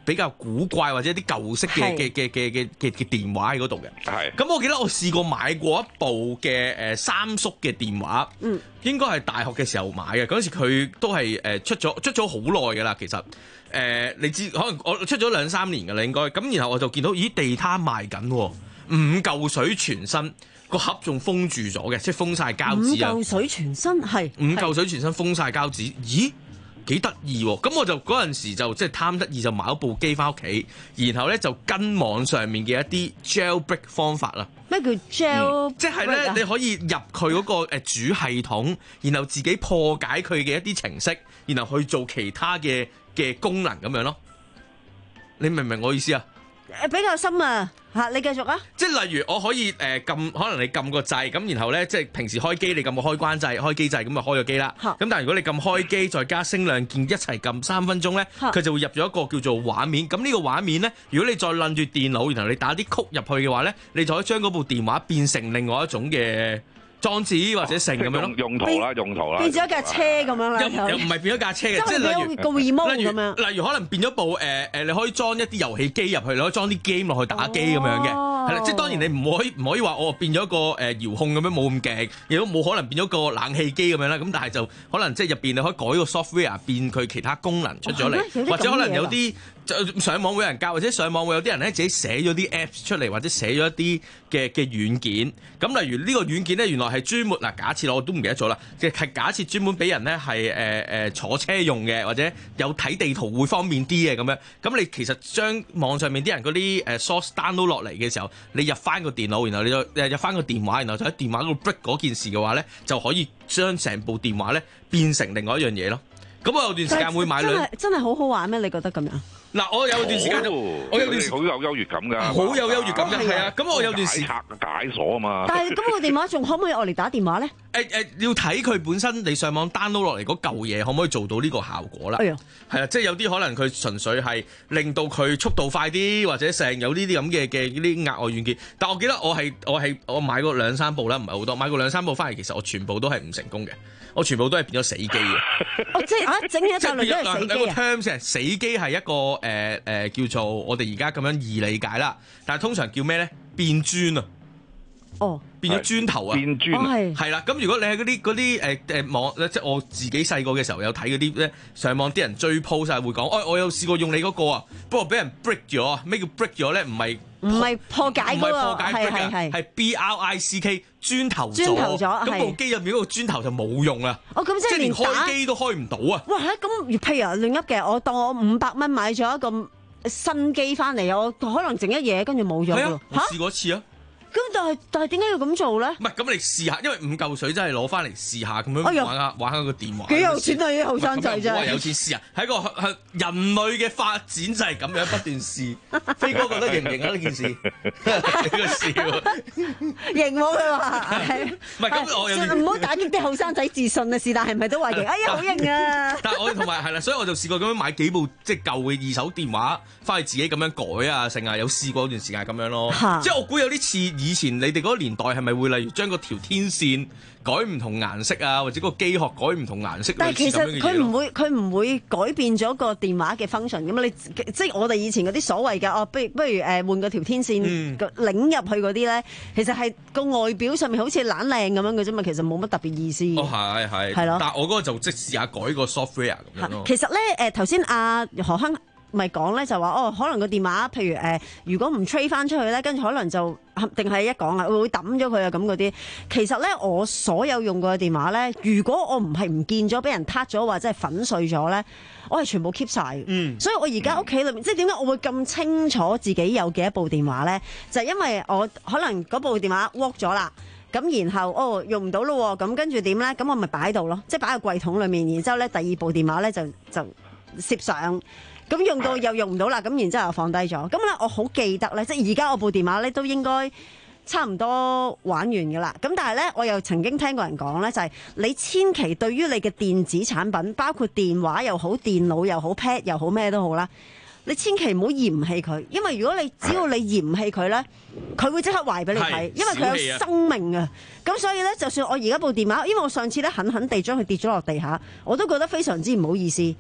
比較古怪或者啲舊式嘅嘅嘅嘅嘅嘅嘅電話喺嗰度嘅。 係。 咁我記得我試過買過一部嘅誒三叔嘅電話，嗯，應該係大學嘅時候買嘅。嗰陣時佢都係誒出咗出咗好耐㗎啦，其實。誒、呃，你知可能我出咗兩三年㗎啦，應該咁，然後我就見到，咦，地攤賣緊五嚿水全新，個盒仲封住咗嘅，即係封晒膠紙啊！ 五嚿水全新係五嚿水全新封晒膠紙，咦，幾得意喎！咁我就嗰陣時就即係貪得意，就買一部機翻屋企，然後咧就跟網上面嘅一啲 jailbreak 方法啦。 咩叫 jailbreak？、嗯、 即係咧，你可以入佢嗰個誒主系統，然後自己破解佢嘅一啲程式，然後去做其他嘅嘅功能咁樣咯，你明唔明我意思啊？ 誒，比較深啊，吓，你繼續啊。即係例如我可以誒撳、呃，可能你撳個掣，咁然後咧即係平時開機你撳個開關掣、開機掣，咁就開咗機啦。咁但係如果你撳開機再加聲量鍵一齊撳三分鐘咧，佢就會入咗一個叫做畫面。咁呢個畫面咧，如果你再撚住電腦，然後你打啲曲入去嘅話咧，你就可以將嗰部電話變成另外一種嘅裝置或者成咁樣咯， 用途啦，用途啦， 變咗一架車咁樣啦， 又又唔係變咗架車嘅，即係例如個 remote 咁樣， 例如可能變咗部誒誒、呃，你可以裝一啲遊戲機入去，你可以裝啲 game 落去打機咁樣嘅，係啦、哦，即係當然你唔可以唔可以話我變咗個誒遙控咁樣冇咁勁，亦都冇可能變咗個冷氣機咁樣啦，咁但係就可能即係入邊你可以改個 software 變佢其他功能出咗嚟，哦、或者可能有啲。上網會有人教，或者上網會有啲人咧自己寫咗啲 apps 出嚟，或者寫咗一啲嘅嘅軟件。咁例如呢個軟件咧，原來係專門嗱，假設我都唔記得咗啦，即係假設專門俾人咧係誒誒坐車用嘅，或者有睇地圖會方便啲嘅咁樣。咁你其實將網上面啲人嗰啲誒 source download 落嚟嘅時候，你入翻個電腦，然後你再入翻個電話，然後就喺電話嗰度 break 嗰件事嘅話咧，就可以將成部電話咧變成另外一樣嘢咯。咁我有段時間會買兩， 真係真係好好玩咩？你覺得咁樣？ 嗱，我有段時間就， 哦、 我有段時好有優越感㗎， 好有優越感㗎，係啊。咁我有段時解拆解鎖啊嘛。 但係咁個電話仲可唔可以愛嚟打電話咧？ 誒誒，要睇佢本身你上網 download 落嚟嗰嚿嘢可唔可以做到呢個效果啦？係啊，係啊，即係有啲可能佢純粹係令到佢速度快啲，或者成有呢啲咁嘅嘅呢啲額外軟件。但我記得我係我係我買過兩三部啦，唔係好多，買過兩三部翻嚟，其實我全部都係唔成功嘅。我全部都係變咗死機嘅。 哦，即係啊，整一大輪都係死機啊！ 有個 terms 死機係一個誒誒、呃呃、叫做我哋而家咁樣易理解啦，但係通常叫咩咧？變磚啊！ 哦， 變咗磚頭啊！ 變磚係係啦。咁如果你喺嗰啲嗰啲誒誒網咧，即係我自己細個嘅時候有睇嗰啲咧，上網啲人追 post 晒會講，哦、哎，我有試過用你嗰個啊，不過俾人 break 咗啊！咩叫 break 咗咧？唔係唔係破解嗰個， 係係係係 B R I C K 磚頭咗。磚頭咗，咁部機入面嗰個磚頭就冇用啦。 哦，咁即係連開機都開唔到啊！ 哇，咁譬如亂噏嘅，我當我五百蚊買咗一個新機翻嚟，我可能整一嘢跟住冇咗㗎。 我試過一次啊！ 咁但係但係點解要咁做咧？ 唔係咁你試下，因為五嚿水真係攞翻嚟試下咁樣玩下、哎、玩下個電話。 幾有錢啊！啲後生仔真係。 有錢試啊！喺個人類嘅發展就係咁樣不斷試。飛哥覺得型唔型啊？呢件事呢個笑。 型喎佢話。 唔係咁我有。 唔好打擊啲後生仔自信啊！是但係咪都話型？哎呀好型啊！ 但係我同埋係啦，所以我就試過咁樣買幾部即係舊嘅二手電話，翻去自己咁樣改啊，成啊有試過一段時間咁樣咯。即係我估有啲似。以前你哋嗰個年代係咪會例如將個條天線改唔同顏色啊，或者個機殼改唔同顏色？ 但係其實佢唔會佢唔會改變咗個電話嘅 function 咁嘛？你即係我哋以前嗰啲所謂嘅哦，不如不如誒換個條天線，嗯、擰入去嗰啲咧，其實係個外表上面好似懶靚咁樣嘅啫嘛，其實冇乜特別意思。 哦，係係係咯，但係我嗰個就即試下改個 software 咁樣咯。 其實咧誒頭先阿何亨咪講咧就話哦，可能個電話譬如誒、呃，如果唔 trade 翻出去咧，跟住可能就定係一講啊，會抌咗佢啊咁嗰啲。其實咧，我所有用過嘅電話咧，如果我唔係唔見咗，俾人撻咗或者係粉碎咗咧，我係全部 keep 晒。嗯，所以我而家屋企裏面，嗯、即係點解我會咁清楚自己有幾多部電話咧？就係、因為我可能嗰部電話 work 咗啦，咁然後哦用唔到咯，咁跟住點咧？咁我咪擺喺度咯，即係擺喺櫃桶裏面。然之後咧，第二部電話咧就就攝上。咁用到又用唔到啦，咁然之後又放低咗。咁咧，我好記得咧，即係而家我部電話咧都應該差唔多玩完噶啦。咁但係咧，我又曾經聽過人講咧，就係你千祈對於你嘅電子產品，包括電話又好、電腦又好、pad 又好咩都好啦，你千祈唔好嫌棄佢，因為如果你只要你嫌棄佢咧，佢會即刻壞俾你睇，因為佢有生命啊。咁所以咧，就算我而家部電話，因為我上次咧狠狠地將佢跌咗落地下，我都覺得非常之唔好意思。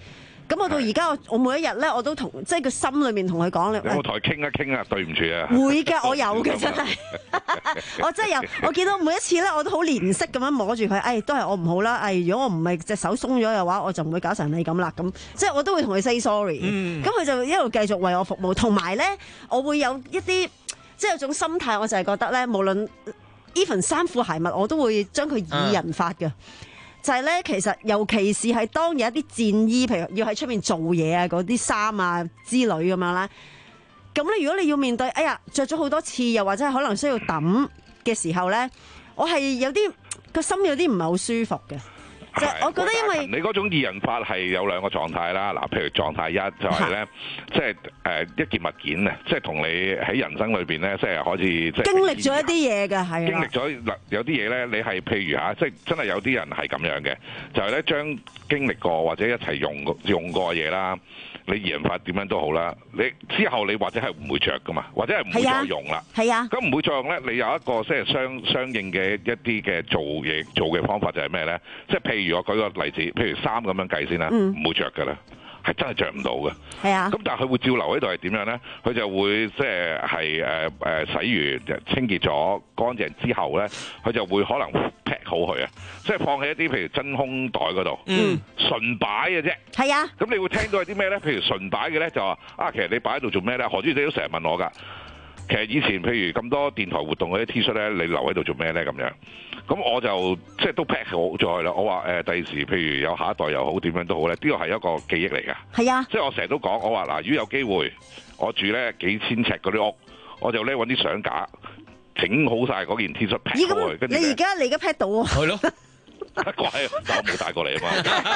咁我到而家我我每一日咧我都同即係個心裏面同佢講，你有冇同佢傾一傾啊？對唔住啊！ 會㗎，我有嘅真係，我真係有。我見到每一次咧，我都好憐惜咁樣摸住佢，誒、哎、都係我唔好啦。誒、哎、如果我唔係隻手鬆咗嘅話，我就唔會搞成你咁啦。咁即係我都會同佢 say sorry。咁佢就一路繼續為我服務，同埋咧我會有一啲即係有種心態，我就係覺得咧，無論 even 衫褲鞋襪，我都會將佢擬人化嘅。就係咧，其實尤其是係當有一啲戰衣，譬如要喺出面做嘢啊，嗰啲衫啊之類咁樣啦。咁咧，如果你要面對，哎呀，着咗好多次，又或者係可能需要抌嘅時候咧，我係有啲個心有啲唔係好舒服嘅。就係、我覺得因為你嗰種擬人法係有兩個狀態啦。嗱，譬如狀態一就係咧，即係誒一件物件啊，即係同你喺人生裏邊咧，即係可以即係經歷咗一啲嘢嘅，係經歷咗嗱有啲嘢咧，你係譬如嚇，即係真係有啲人係咁樣嘅，就係咧將經歷過或者一齊用用過嘅嘢啦。你擬人法點樣都好啦，你之後你或者係唔會着噶嘛，或者係唔會再用啦。 係啊， 咁唔會再用咧，你有一個即係相相應嘅一啲嘅做嘢做嘅方法就係咩咧？即係譬如我舉個例子，譬如衫咁樣計先啦，唔會着噶啦，係真係着唔到嘅。係啊。咁但係佢會照留喺度係點樣咧？佢就會即係係誒誒洗完清潔咗乾淨之後咧，佢就會可能 pack 好佢啊，即係放喺一啲譬如真空袋嗰度，嗯，純擺嘅啫。係啊。咁你會聽到係啲咩咧？譬如純擺嘅咧就話啊，其實你擺喺度做咩咧？何主席都成日問我㗎。其實以前譬如咁多電台活動嗰啲 T 恤咧，你留喺度做咩咧？咁樣，咁我就即係都 pack 好咗啦。我話誒，第時譬如有下一代又好，點樣都好咧，呢個係一個記憶嚟㗎。係啊，即係我成日都講，我話嗱，如果有機會，我住咧幾千尺嗰啲屋，我就咧揾啲相架整好晒嗰件 T 恤 pack 好佢。 你而家你而家 pack 到啊？係咯。 怪，但我冇帶過嚟啊嘛。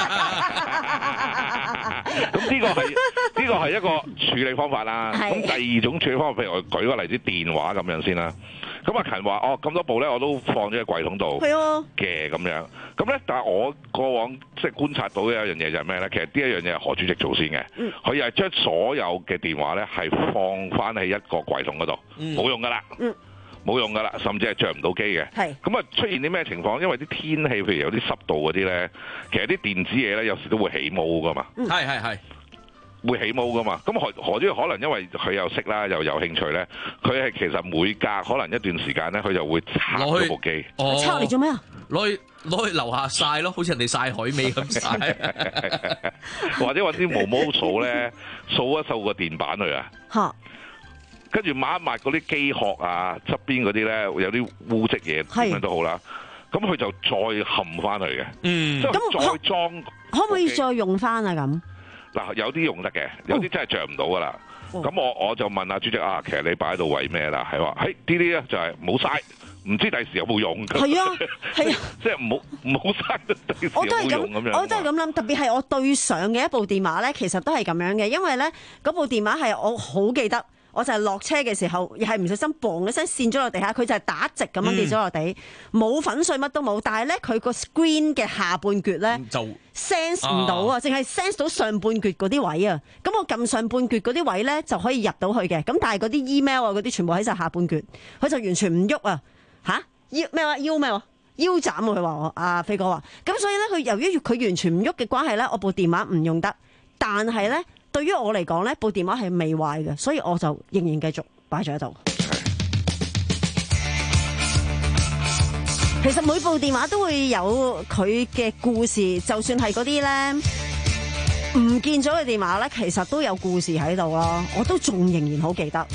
咁呢個係呢個係一個處理方法啦。咁第二種處理方法，譬如我舉個例子，電話咁樣先啦。咁阿勤話：哦，咁多部咧，我都放咗喺櫃桶度嘅咁樣。咁咧，但係我過往即係觀察到嘅一樣嘢就係咩咧？其實呢一樣嘢係何主席做先嘅。佢又係將所有嘅電話咧係放翻喺一個櫃桶嗰度，冇用噶啦。冇用噶啦，甚至係着唔到機嘅。係咁啊，出現啲咩情況？因為啲天氣，譬如有啲濕度嗰啲咧，其實啲電子嘢咧，有時都會起毛噶嘛。係係係，會起毛噶嘛。咁何何之可能因為佢又識啦，又有興趣咧，佢係其實每隔可能一段時間咧，佢就會拆咗部機。 哦，拆嚟做咩啊？ 攞去攞去樓下曬咯，好似人哋曬海味咁曬。 或者揾啲毛毛掃咧，掃一掃個電板去啊。嚇！跟住抹一抹嗰啲機殼啊，側邊嗰啲咧有啲污漬嘢，點樣都好啦。咁佢就再冚翻去嘅，嗯，即係再裝。 可唔可以再用翻啊？咁嗱，有啲用得嘅，有啲真係着唔到噶啦。咁、哦、我我就問阿主席啊，其實你擺喺度為咩啦？係話，誒呢啲咧就係冇嘥，唔知第時有冇用㗎？係啊，係啊，即係唔好唔好嘥，第時有冇用咁樣。 我都係咁諗，特別係我對上嘅一部電話咧，其實都係咁樣嘅，因為咧嗰部電話係我好記得。我就係落車嘅時候，又係唔小心嘣一聲跣咗落地下，佢就係打直咁樣跌咗落地，冇、嗯、粉碎乜都冇。但係咧，佢個 screen 嘅下半橛咧就 sense 唔到啊，淨係 sense 到上半橛嗰啲位啊。咁我撳上半橛嗰啲位咧就可以入到去嘅。咁但係嗰啲 email 啊嗰啲全部喺晒下半橛，佢就完全唔喐啊！吓？腰咩話腰咩話腰斬啊！佢話我阿飛哥話，咁所以咧佢由於佢完全唔喐嘅關係咧，我部電話唔用得，但係咧。對於我嚟講呢部電話係未壞嘅，所以我就仍然繼續擺咗喺度。其實每部電話都會有佢嘅故事，就算係嗰啲呢唔見咗嘅電話呢，其實都有故事喺度咯。我都仲仍然好記得。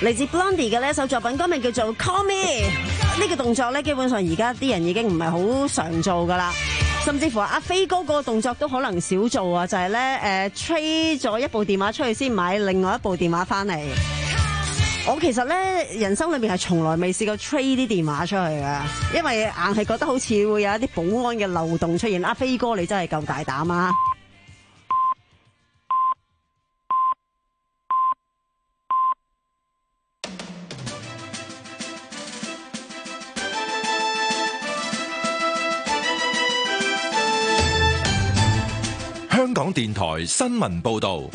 嚟自 Blondie 嘅呢一首作品，歌名叫做 Call Me。呢個動作咧，基本上而家啲人已經唔係好常做噶啦，甚至乎阿飛哥個動作都可能少做啊，就係咧誒 trade 咗一部電話出去先買另外一部電話翻嚟。我其實咧人生裏面係從來未試過 trade 啲電話出去嘅，因為硬係覺得好似會有一啲保安嘅漏洞出現。阿飛哥你真係夠大膽啊！ 香港電台新聞報道。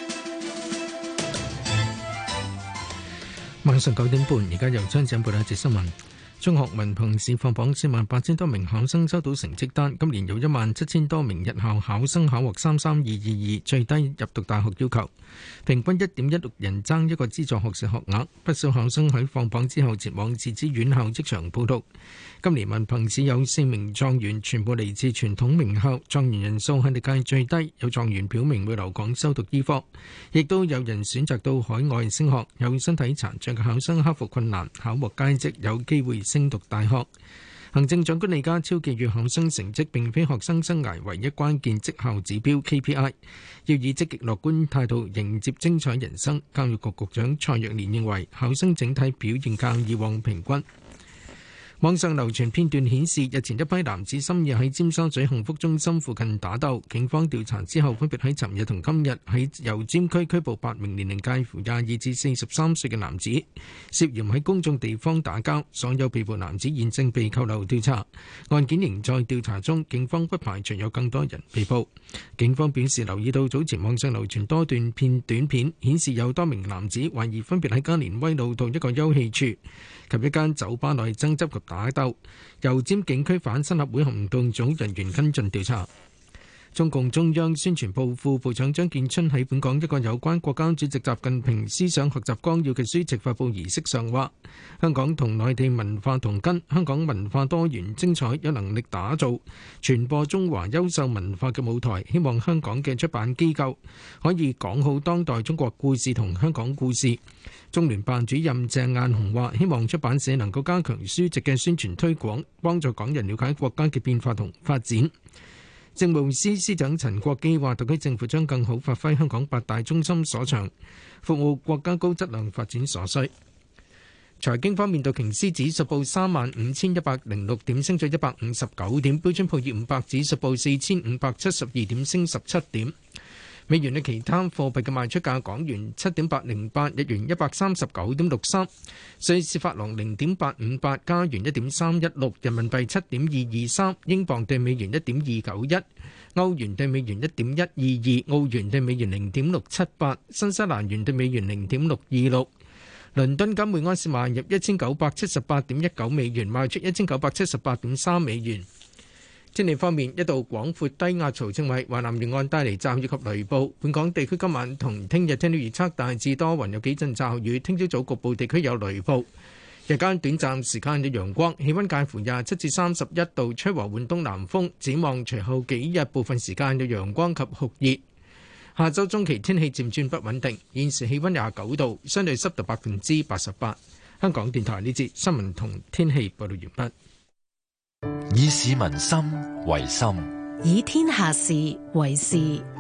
晚上九點半，而家由張展報道一節新聞。中學文憑試放榜，四萬八千多名考生收到成績單。今年有一萬七千多名日校考生考獲三三二二二最低入讀大學要求，平均一點一六人爭一個資助學士學額。不少考生喺放榜之後前往自資院校即場報讀。今年文憑試有四名狀元，全部嚟自傳統名校，狀元人數係歷屆最低。有狀元表明會留港修讀醫科，亦都有人選擇到海外升學。有身體殘障嘅考生克服困難，考獲佳績，有機會升讀大學。行政長官李家超寄語考生成績並非學生生涯唯一關鍵績效指標 K P I， 要以積極樂觀態度迎接精彩人生。教育局局長蔡若蓮認為考生整體表現較以往平均。網上流傳片段顯示，日前一批男子深夜喺尖沙咀幸福中心附近打鬥，警方調查之後分別喺尋日同今日喺油尖區拘捕八名年齡介乎廿二至四十三歲嘅男子，涉嫌喺公眾地方打交。所有被捕男子現正被扣留調查，案件仍在調查中，警方不排除有更多人被捕。警方表示留意到早前網上流傳多段片短片，顯示有多名男子懷疑分別喺加連威老道一個休憩處及一間酒吧內爭執及打鬥，油尖警區反三合會行動組人員跟進調查。中共中央宣傳部副部長張建春喺本港一個有關國家主席習近平思想學習綱要嘅書籍發佈儀式上話，香港同內地文化同根，香港文化多元精彩，有能力打造傳播中華優秀文化嘅舞台。希望香港嘅出版機構可以講好當代中國故事同香港故事。中聯辦主任鄭雁雄話，希望出版社能夠加強書籍嘅宣傳推廣，幫助港人了解國家嘅變化同發展。政務司司長陳國基話，特區政府將更好發揮香港八大中心所長，服務國家高質量發展所需。財經方面，道瓊斯指數報三萬五千一百零六點，升咗一百五十九點；標準普爾五百指數報四千五百七十二點，升十七點。美元嘅其他貨幣嘅賣出價：港元七點八零八，日元一百三十九點六三，瑞士法郎零點八五八，加元一點三一六，人民幣七點二二三，英鎊對美元一點二九一，歐元對美元一點一二二，澳元對美元零點六七八，新西蘭元對美元零點六二六。倫敦金每安士賣入一千九百七十八點一九美元，賣出一千九百七十八點三美元。天氣方面，一道廣闊低壓槽正為華南沿岸帶嚟驟雨及雷暴。本港地區今晚同聽日天氣預測大致多雲，有幾陣驟雨。聽朝早局部地區有雷暴，日間短暫時間有陽光，氣溫介乎廿七至三十一度，吹和緩東南風。展望隨後幾日部分時間有陽光及酷熱。下週中期天氣漸轉不穩定。現時氣溫廿九度，相對濕度百分之八十八。香港電台呢節新聞同天氣報道完畢。 以市民心為心， 以天下事為事。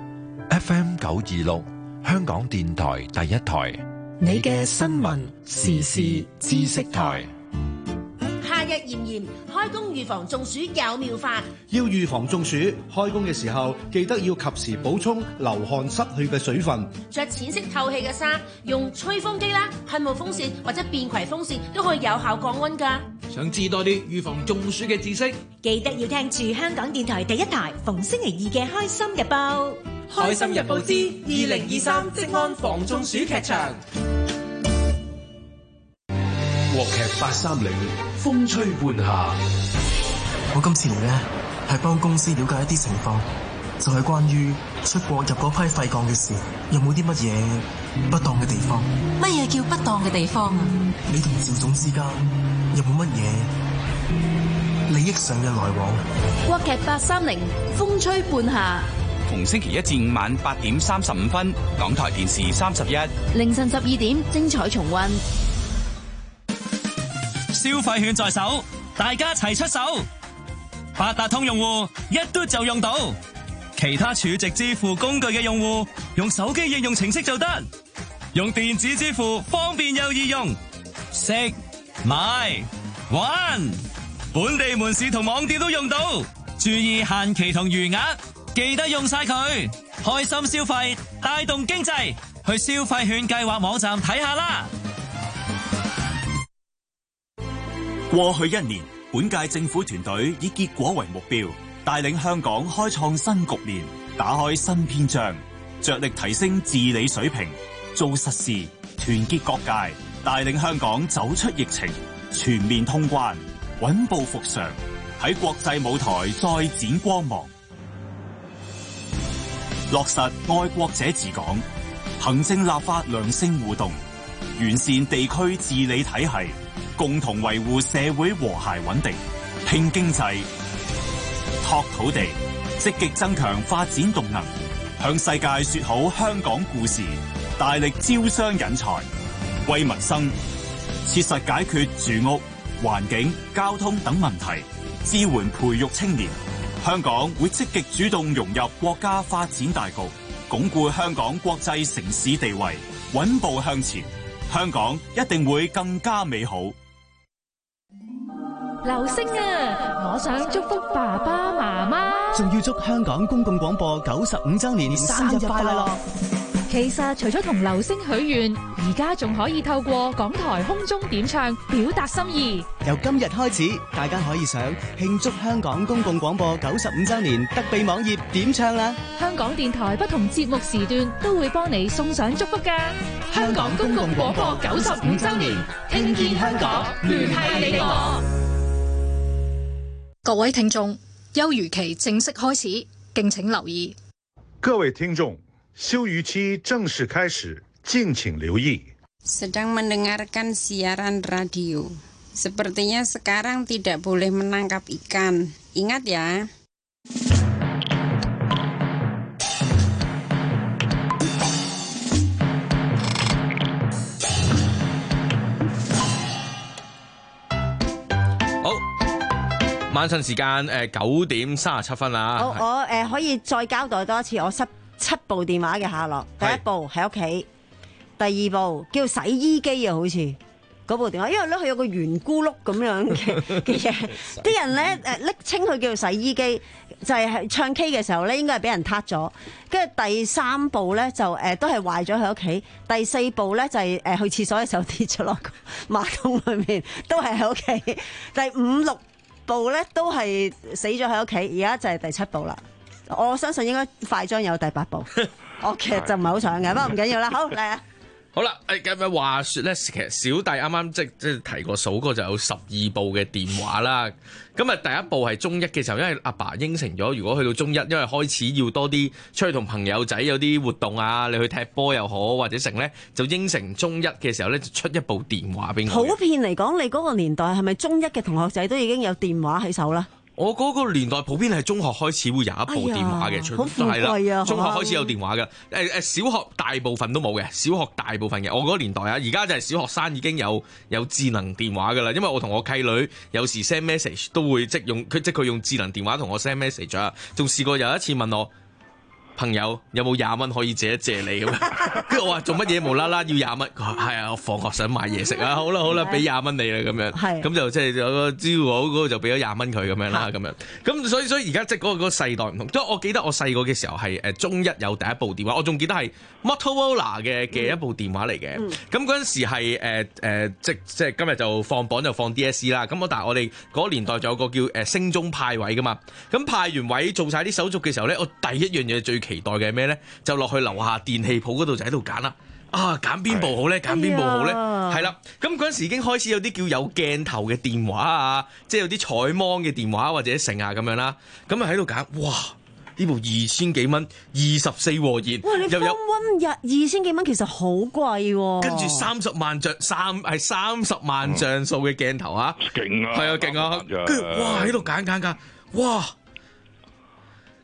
F M 九二六，香港電台第一台， 你嘅新聞時事知識台。 夏日炎炎，開工預防中暑有妙法。 要預防中暑，開工嘅時候記得要及時補充流汗失去嘅水分。 着淺色透氣嘅衫，用吹風機啦、噴霧風扇或者便攜風扇都可以有效降溫㗎。 想知多啲預防中暑嘅知識， 記得要聽住香港電台第一台逢星期二嘅《開心日報》。 開心日報之二零二三職安防中暑劇場。 國劇八三零，風吹半夏。 我今次嚟呢，係幫公司了解一啲情況，就係、是、關於出國入嗰批廢鋼嘅事，有冇啲乜嘢不當嘅地方？ 乜嘢叫不當嘅地方啊？ 你同趙總之間有冇乜嘢利益上嘅來往？ 國劇八三零，風吹半夏。 逢星期一至五晚八點三十五分，港台電視三十一， 凌晨十二點精彩重溫。 消費券在手，大家齊出手。八達通用戶一嘟就用到，其他儲值支付工具嘅用戶用手機應用程式就得。用電子支付方便又易用，食買玩，本地門市同網店都用到。注意限期同餘額，記得用晒佢。開心消費，帶動經濟，去消費券計劃網站睇下啦。 過去一年，本屆政府團隊以結果為目標，帶領香港開創新局面，打開新篇章，着力提升治理水平，做實事，團結各界，帶領香港走出疫情，全面通關，穩步復常，喺國際舞台再展光芒。落實愛國者治港，行政立法良性互動，完善地區治理體系，共同維護社會和諧穩定，拼經濟，拓土地，積極增強發展動能，向世界說好香港故事，大力招商引才，為民生切實解決住屋、環境、交通等問題，支援培育青年。香港會積極主動融入國家發展大局，鞏固香港國際城市地位，穩步向前。香港一定會更加美好。 流星啊，我想祝福爸爸媽媽， 仲要祝香港公共廣播九十五周年生日快樂。 其實除咗同流星許願，而家仲可以透過港台空中點唱表達心意。 由今日開始，大家可以上慶祝香港公共廣播九十五周年特備網頁點唱啦。 香港電台不同節目時段都會幫你送上祝福㗎。香港公共廣播九十五周年，聽見香港，聯繫你我。 各位聽眾，休漁期正式開始，敬請留意。 各位聽眾，休漁期正式開始，敬請留意。 Sedang mendengarkan siaran radio. Sepertinya sekarang tidak boleh menangkap ikan. Ingat ya. 晚上時間誒九點三十七分啦。 好，我誒、呃、可以再交代多一次我失七部電話嘅下落。第一部喺屋企，第二部叫洗衣機啊，好似嗰部電話，因為咧佢有個圓咕碌咁樣嘅嘅嘢，啲人咧誒昵稱佢叫做洗衣機，就係、是、唱 K 嘅時候咧應該係俾人撻咗。跟住第三部咧就誒、呃、都係壞咗喺屋企，第四部咧就係、是、誒、呃、去廁所嘅時候跌咗落馬桶裏面，都係喺屋企。第五六部咧都係死咗喺屋企，而家就係第七部啦。我相信應該快將有第八部。我其實就唔係好想嘅，不過唔緊要啦。好嚟啊！ 好啦，誒咁樣話説咧，其實小弟啱啱即即提過數過就有十二部嘅電話啦。咁啊，第一部係中一嘅時候，因為阿爸應承咗，如果去到中一，因為開始要多啲出去同朋友仔有啲活動啊，你去踢波又好，或者成咧，就應承中一嘅時候咧，就出一部電話俾我。 普遍嚟講，你嗰個年代係咪中一嘅同學仔都已經有電話喺手啦？ 我嗰個年代普遍係中學開始會有一部電話嘅，出係啦，中學開始有電話嘅。誒誒，小學大部分都冇嘅，小學大部分嘅。我嗰個年代啊，而家就係小學生已經有有智能電話噶啦。因為我同我契女有時 send message 都會即用佢即佢用智能電話同我 send message 啊。仲試過有一次問我朋友有冇廿蚊可以借一借你咁樣，跟住我話做乜嘢無啦啦要廿蚊？佢話係啊，我放學想買嘢食啊，好啦好啦，俾廿蚊你啦咁樣，咁就即係有個招我嗰個就俾咗廿蚊佢咁樣啦，咁樣，咁所以所以而家即係嗰個嗰個世代唔同，即係我記得我細個嘅時候係誒中一有第一部電話，我仲記得係 Motorola 嘅嘅一部電話嚟嘅，咁嗰陣時係誒誒即即係今日就放榜就放 D S C 啦，咁我但係我哋嗰個年代就有個叫誒升中派位噶嘛，咁派完位做晒啲手續嘅時候咧，我第一樣嘢最期待嘅係咩咧？就落去樓下電器鋪嗰度就喺度揀啦。啊，揀邊部好咧？揀邊部好咧？係啦，咁嗰陣時已經開始有啲叫有鏡頭嘅電話啊，即係有啲彩芒嘅電話或者成啊咁樣啦。咁啊喺度揀，哇！呢部二千幾蚊，二十四和弦， 哇！你 form one 日二千幾蚊其實好貴喎。 跟住三十萬像三係三十萬像素嘅鏡頭啊， 勁啊！ 係啊，勁啊！跟住哇喺度揀揀揀，哇！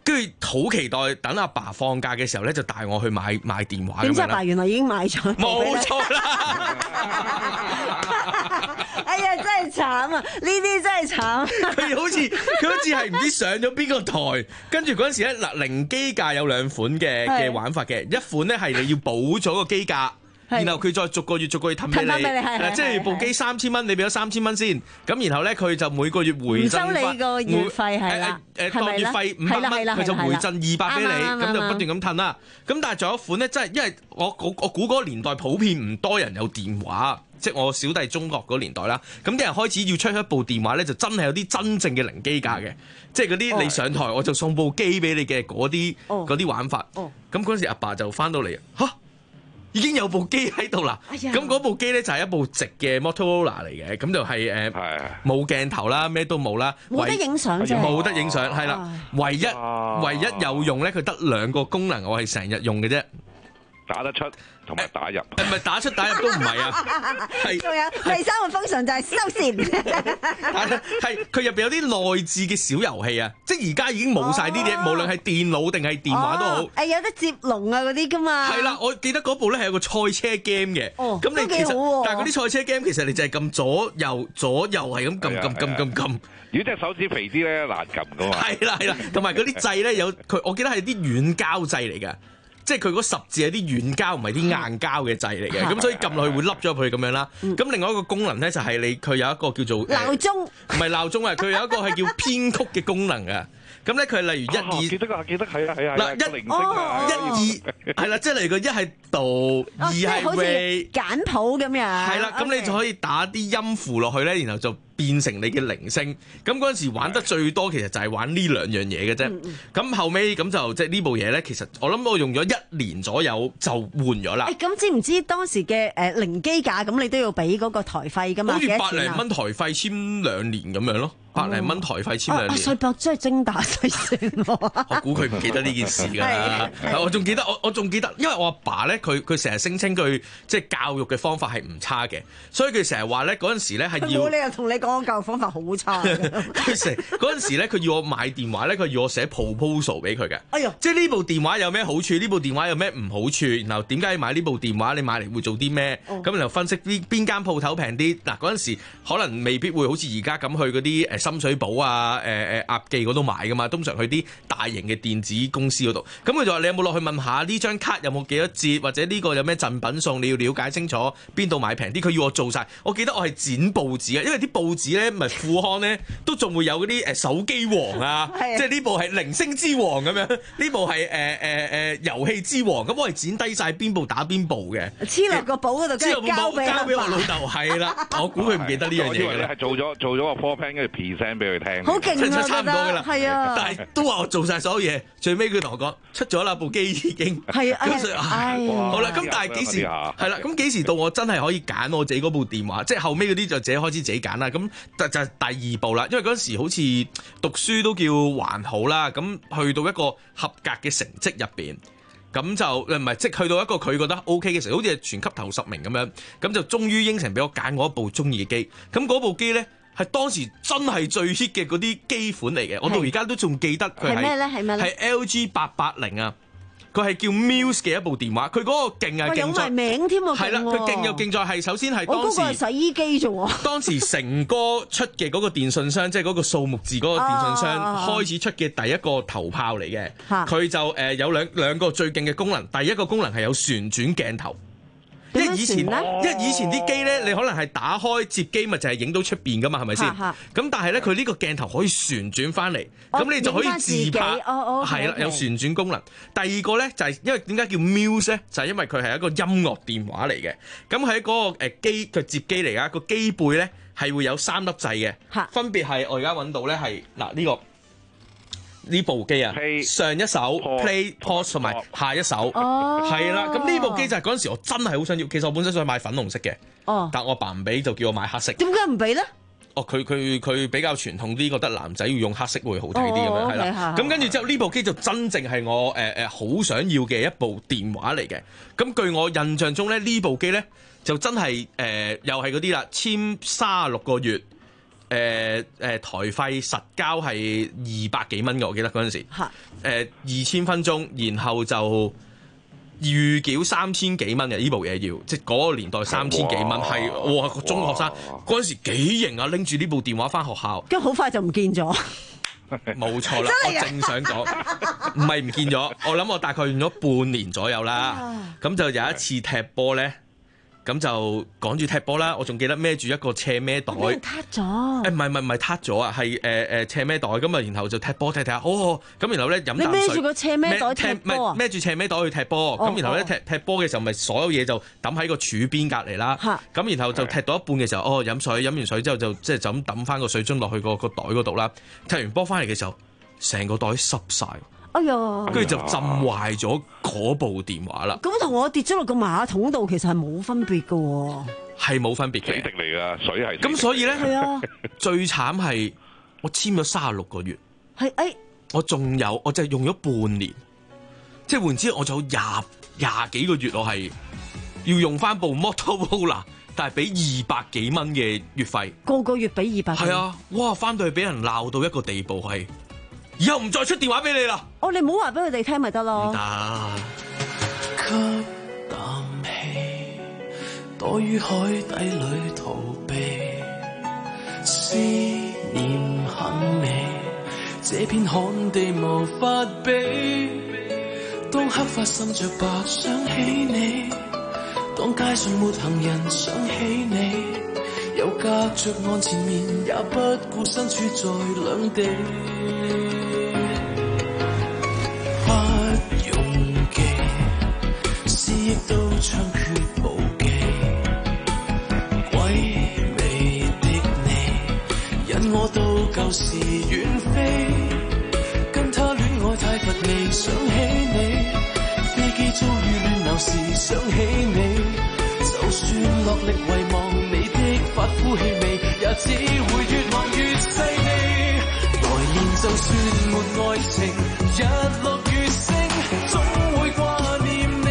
跟住好期待等阿爸放假嘅時候咧，就帶我去買買電話咁樣啦。 點知阿爸原來已經買咗？ 冇錯啦！ 哎呀，真係慘啊！呢啲真係慘。 佢好似佢好似係唔知上咗邊個台，跟住嗰陣時咧嗱，零機價有兩款嘅嘅玩法嘅，一款咧係你要補咗個機價。然後佢再逐個月逐個月氹俾你，嗱即係部機三千蚊，你俾咗三千蚊先，咁然後咧佢就每個月回贈翻， 收你個月費係啦， 誒當月費五百蚊，佢就回贈二百俾你，咁就不斷咁氹啦。咁但係仲有一款咧，真係因為我我我估嗰個年代普遍唔多人有電話，即係我小弟中學嗰個年代啦。咁啲人開始要出一部電話咧，就真係有啲真正嘅零機價嘅，即係嗰啲你上台我就送部機俾你嘅嗰啲嗰啲玩法。咁嗰陣時阿爸就翻到嚟嚇。已經有部機喺度啦，咁嗰、哎、部機咧就係一部直嘅 Motorola 嚟嘅，咁就係誒冇鏡頭啦，咩都冇啦， 冇得影相啫， 冇得影相，係啦，唯一唯一有用咧，佢得兩個功能，我係成日用嘅啫， 打得出同埋打入， 唔係打出打入都唔係啊，係仲有第三個 function 就係收線， 係佢入邊有啲內置嘅小遊戲啊，即係而家已經冇晒呢啲嘢，無論係電腦定係電話都好， 誒有得接龍啊嗰啲噶嘛， 係啦，我記得嗰部咧係有個賽車 game 嘅，咁你其實但係嗰啲賽車 game 其實你就係撳左右左右係咁撳撳撳撳撳， 如果隻手指肥啲咧難撳噶嘛， 係啦係啦，同埋嗰啲掣咧有佢，我記得係啲軟膠掣嚟㗎。即係佢嗰十字係啲軟膠，唔係啲硬膠嘅掣嚟嘅，咁所以撳落去會凹咗入去咁樣啦。咁另外一個功能咧就係你佢有一個叫做鬧鐘， 唔係鬧鐘啊，佢有一個係叫編曲嘅功能啊。咁咧佢係例如一二， 記得啊記得係啊係啊， 嗱一一二係啦，即係例如個一係度，二係 re 簡譜咁樣。 係啦，咁你就可以打啲音符落去咧，然後就變成你嘅鈴聲。咁嗰陣時玩得最多其實就係玩呢兩樣嘢嘅啫。咁後尾咁就即係呢部嘢咧，其實我諗我用咗一年左右就換咗啦。 誒咁知唔知當時嘅誒零機價咁你都要俾嗰個台費㗎嘛？ 好似百零蚊台費簽兩年咁樣咯。百零蚊台費簽兩年， 阿細伯真係精打細算喎。 我估佢唔記得呢件事㗎啦。我仲記得，我我仲記得，因為我阿爸咧，佢佢成日聲稱佢即係教育嘅方法係唔差嘅，所以佢成日話咧嗰陣時咧係要。 冇理由同你講教育方法好差。 佢成嗰陣時咧，佢要我買電話咧，佢要我寫 proposal 俾佢嘅。 哎呀， 即係呢部電話有咩好處？呢部電話有咩唔好處？然後點解要買呢部電話？你買嚟會做啲咩？咁、哦、然後分析邊邊間鋪頭平啲。嗱嗰陣時可能未必會好似而家咁去嗰啲誒深水埗啊、誒誒鴨記嗰度買噶嘛，通常去啲大型嘅電子公司嗰度。咁佢就話：你有冇落去問下呢張卡有冇幾多折，或者呢個有咩贈品送？你要了解清楚邊度買平啲。佢要我做晒。我記得我係剪報紙啊，因為啲報紙咧唔係副刊咧，都仲會有嗰啲誒手機王啊，即係呢部係鈴聲之王咁樣，呢部係誒誒誒遊戲之王。咁我係剪低晒邊部打邊部嘅， 黐落個簿嗰度，跟住交俾交俾我老豆。係啦，我估佢唔記得呢樣嘢。 我以為你係做咗做咗個 four plan 跟住 present 俾佢聽。 好勁啊！ 差唔多㗎啦， 係啊， 但係都話我做晒所有嘢，最尾佢同我講出咗啦，部機已經係啊， 咁好啦。咁但係幾時係啦？咁幾時到我真係可以揀我自己嗰部電話？即係後尾嗰啲就自己開始自己揀啦。咁就就係第二步啦，因為嗰陣時好似讀書都叫還好啦。咁去到一個合格嘅成績入邊，咁就誒唔係即係去到一個佢覺得 OK 嘅時候，好似係全級頭十名咁樣，咁就終於應承俾我揀我一部中意嘅機。咁嗰部機咧係當時真係最 hit 嘅嗰啲機款嚟嘅，我到而家都仲記得佢係咩咧？係咩咧？ 係 L G 八八零啊！佢係叫 Muse 嘅一部電話，佢嗰個勁係勁在有埋名添喎， 係啦，佢勁又勁在係首先係當時我嗰個係洗衣機啫喎。 當時成哥出嘅嗰個電信商，即係嗰個數目字嗰個電信商、啊、開始出嘅第一個頭炮嚟嘅，佢、啊、就誒有兩兩個最勁嘅功能，第一個功能係有旋轉鏡頭。因為以前，因為以前啲機咧，你可能係打開接機，咪就係影到出邊噶嘛，係咪先？咁但係咧，佢呢個鏡頭可以旋轉翻嚟，咁、哦、你就可以自拍，係啦、 哦 okay， 有旋轉功能。第二個咧就係、是、因為點解叫 Muse 咧？就係、是、因為佢係一個音樂電話嚟嘅。咁喺嗰個誒機佢接機嚟噶，個機背咧係會有三粒掣嘅，分別係我而家揾到咧係嗱呢個。呢部機啊，上一首 play pause 同埋下一首，係啦。咁呢部機就係嗰陣時我真係好想要，其實我本身想買粉紅色嘅，哦、但我爸唔俾，就叫我買黑色。 點解唔俾咧？ 哦，佢佢佢比較傳統啲，覺得男仔要用黑色會好睇啲咁樣，係啦。咁跟住之後呢部機就真正係我誒誒好想要嘅一部電話嚟嘅。咁據我印象中咧，呢部機咧就真係誒、呃、又係嗰啲啦，簽三十六個月。 誒誒台費實交係二百幾蚊嘅，我記得嗰陣時。嚇。誒二千分鐘，然後就預繳三千幾蚊嘅呢部嘢要，即係嗰個年代三千幾蚊係哇個中學生嗰陣時幾型啊！拎住呢部電話返學校， 跟住好快就唔見咗。 冇錯啦，我正想講，唔係唔見咗，我諗我大概用咗半年左右啦。咁就有一次踢波咧。咁就趕住踢波啦！我仲記得孭住一個斜孭袋， 俾人撻咗。誒唔係唔係唔係撻咗啊！係誒誒斜孭袋咁啊，然後就踢波踢踢下，哦咁然後咧飲啖水。 你孭住個斜孭袋踢波啊？ 孭住斜孭袋去踢波，咁、哦、然後咧踢踢波嘅時候，咪所有嘢就抌喺個柱邊隔離啦。咁然後就踢到一半嘅時候，哦飲水，飲完水之後就即係就咁抌翻個水樽落去個個袋嗰度啦。踢完波翻嚟嘅時候，成個袋濕晒。 哎呀！ 跟住就浸壞咗嗰部電話啦。 咁同我跌咗落個馬桶度，其實係冇分別㗎喎。 係冇分別嘅。 水滴嚟㗎，水係。 咁所以咧， 係啊， 最慘係我簽咗三十六個月。 係誒， 我仲有，我就係用咗半年，即係換之，我仲有廿廿幾個月，我係要用翻部 Motorola， 但係俾二百幾蚊嘅月費。 個個月俾二百。 係啊，哇！翻到去俾人鬧到一個地步係。以後唔再出電話俾你啦！ 哦，你唔好話俾佢哋聽咪得咯。 唔得。吸啖氣，躲於海底裏逃避，思念很美，這片旱地無法比。當黑髮滲着白，想起你；當街上沒行人，想起你。有隔着岸前面，也不顧身處在兩地。亦都槍決無忌，鬼魅的你引我到舊時遠飛，跟他戀愛太乏味，想起你，飛機遭遇亂流時想起你，就算落力遺忘你的髮膚氣味，也只會越望越細膩。來年就算沒愛情，日落月升，總會掛念你。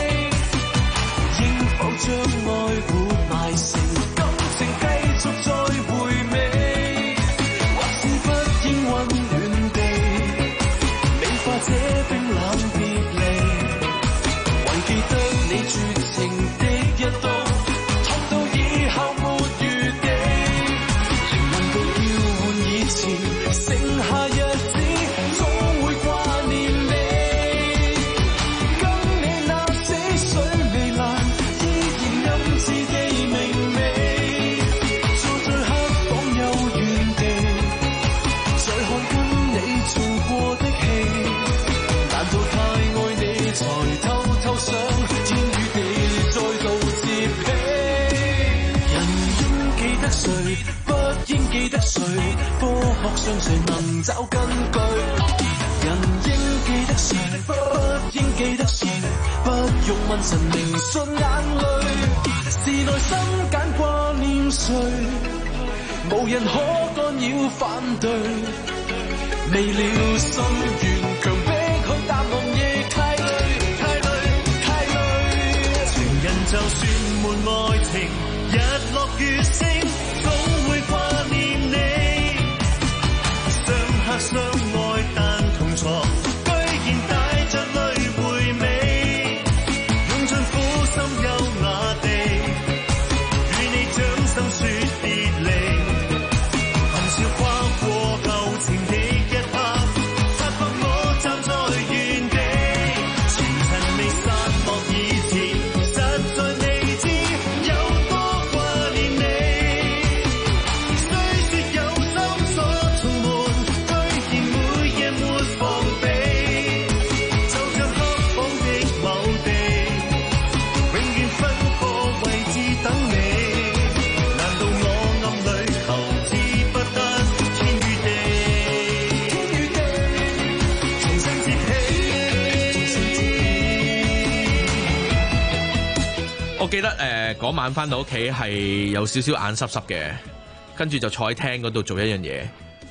將愛活埋成感情，繼續再回味，或是不應溫暖地美化這冰冷別離，還記得你絕情的一刀，痛到以後沒餘地，靈魂都要換以前，剩下日子總會掛念你，跟你那死水未爛。自己明媚，坐在黑房有原地，再看跟你做過的戲，難道太愛你才偷偷想天與地再度接起？人應記得誰，不應記得誰，科學上誰能找根據？人應記得誰，不應記得誰，不用問神明信眼淚。是內心揀掛念誰，無人可干擾反對。未了心願強迫去答案，亦太累太累太累。情人就算沒愛情，日落月升，總會掛念你。相克相愛但同床，居然帶着淚回味，用盡苦心優雅地。心說別離，含笑跨過舊情的一刻，察覺我站在原地，前塵未散落以前，實在未知有多掛念你。雖說有心所從沒，居然每夜沒防備，就像黑房的某地，永遠分個位置等你。 我記得誒嗰、呃、晚翻到屋企係有少少眼濕濕嘅，跟住就坐喺廳嗰度做一樣嘢，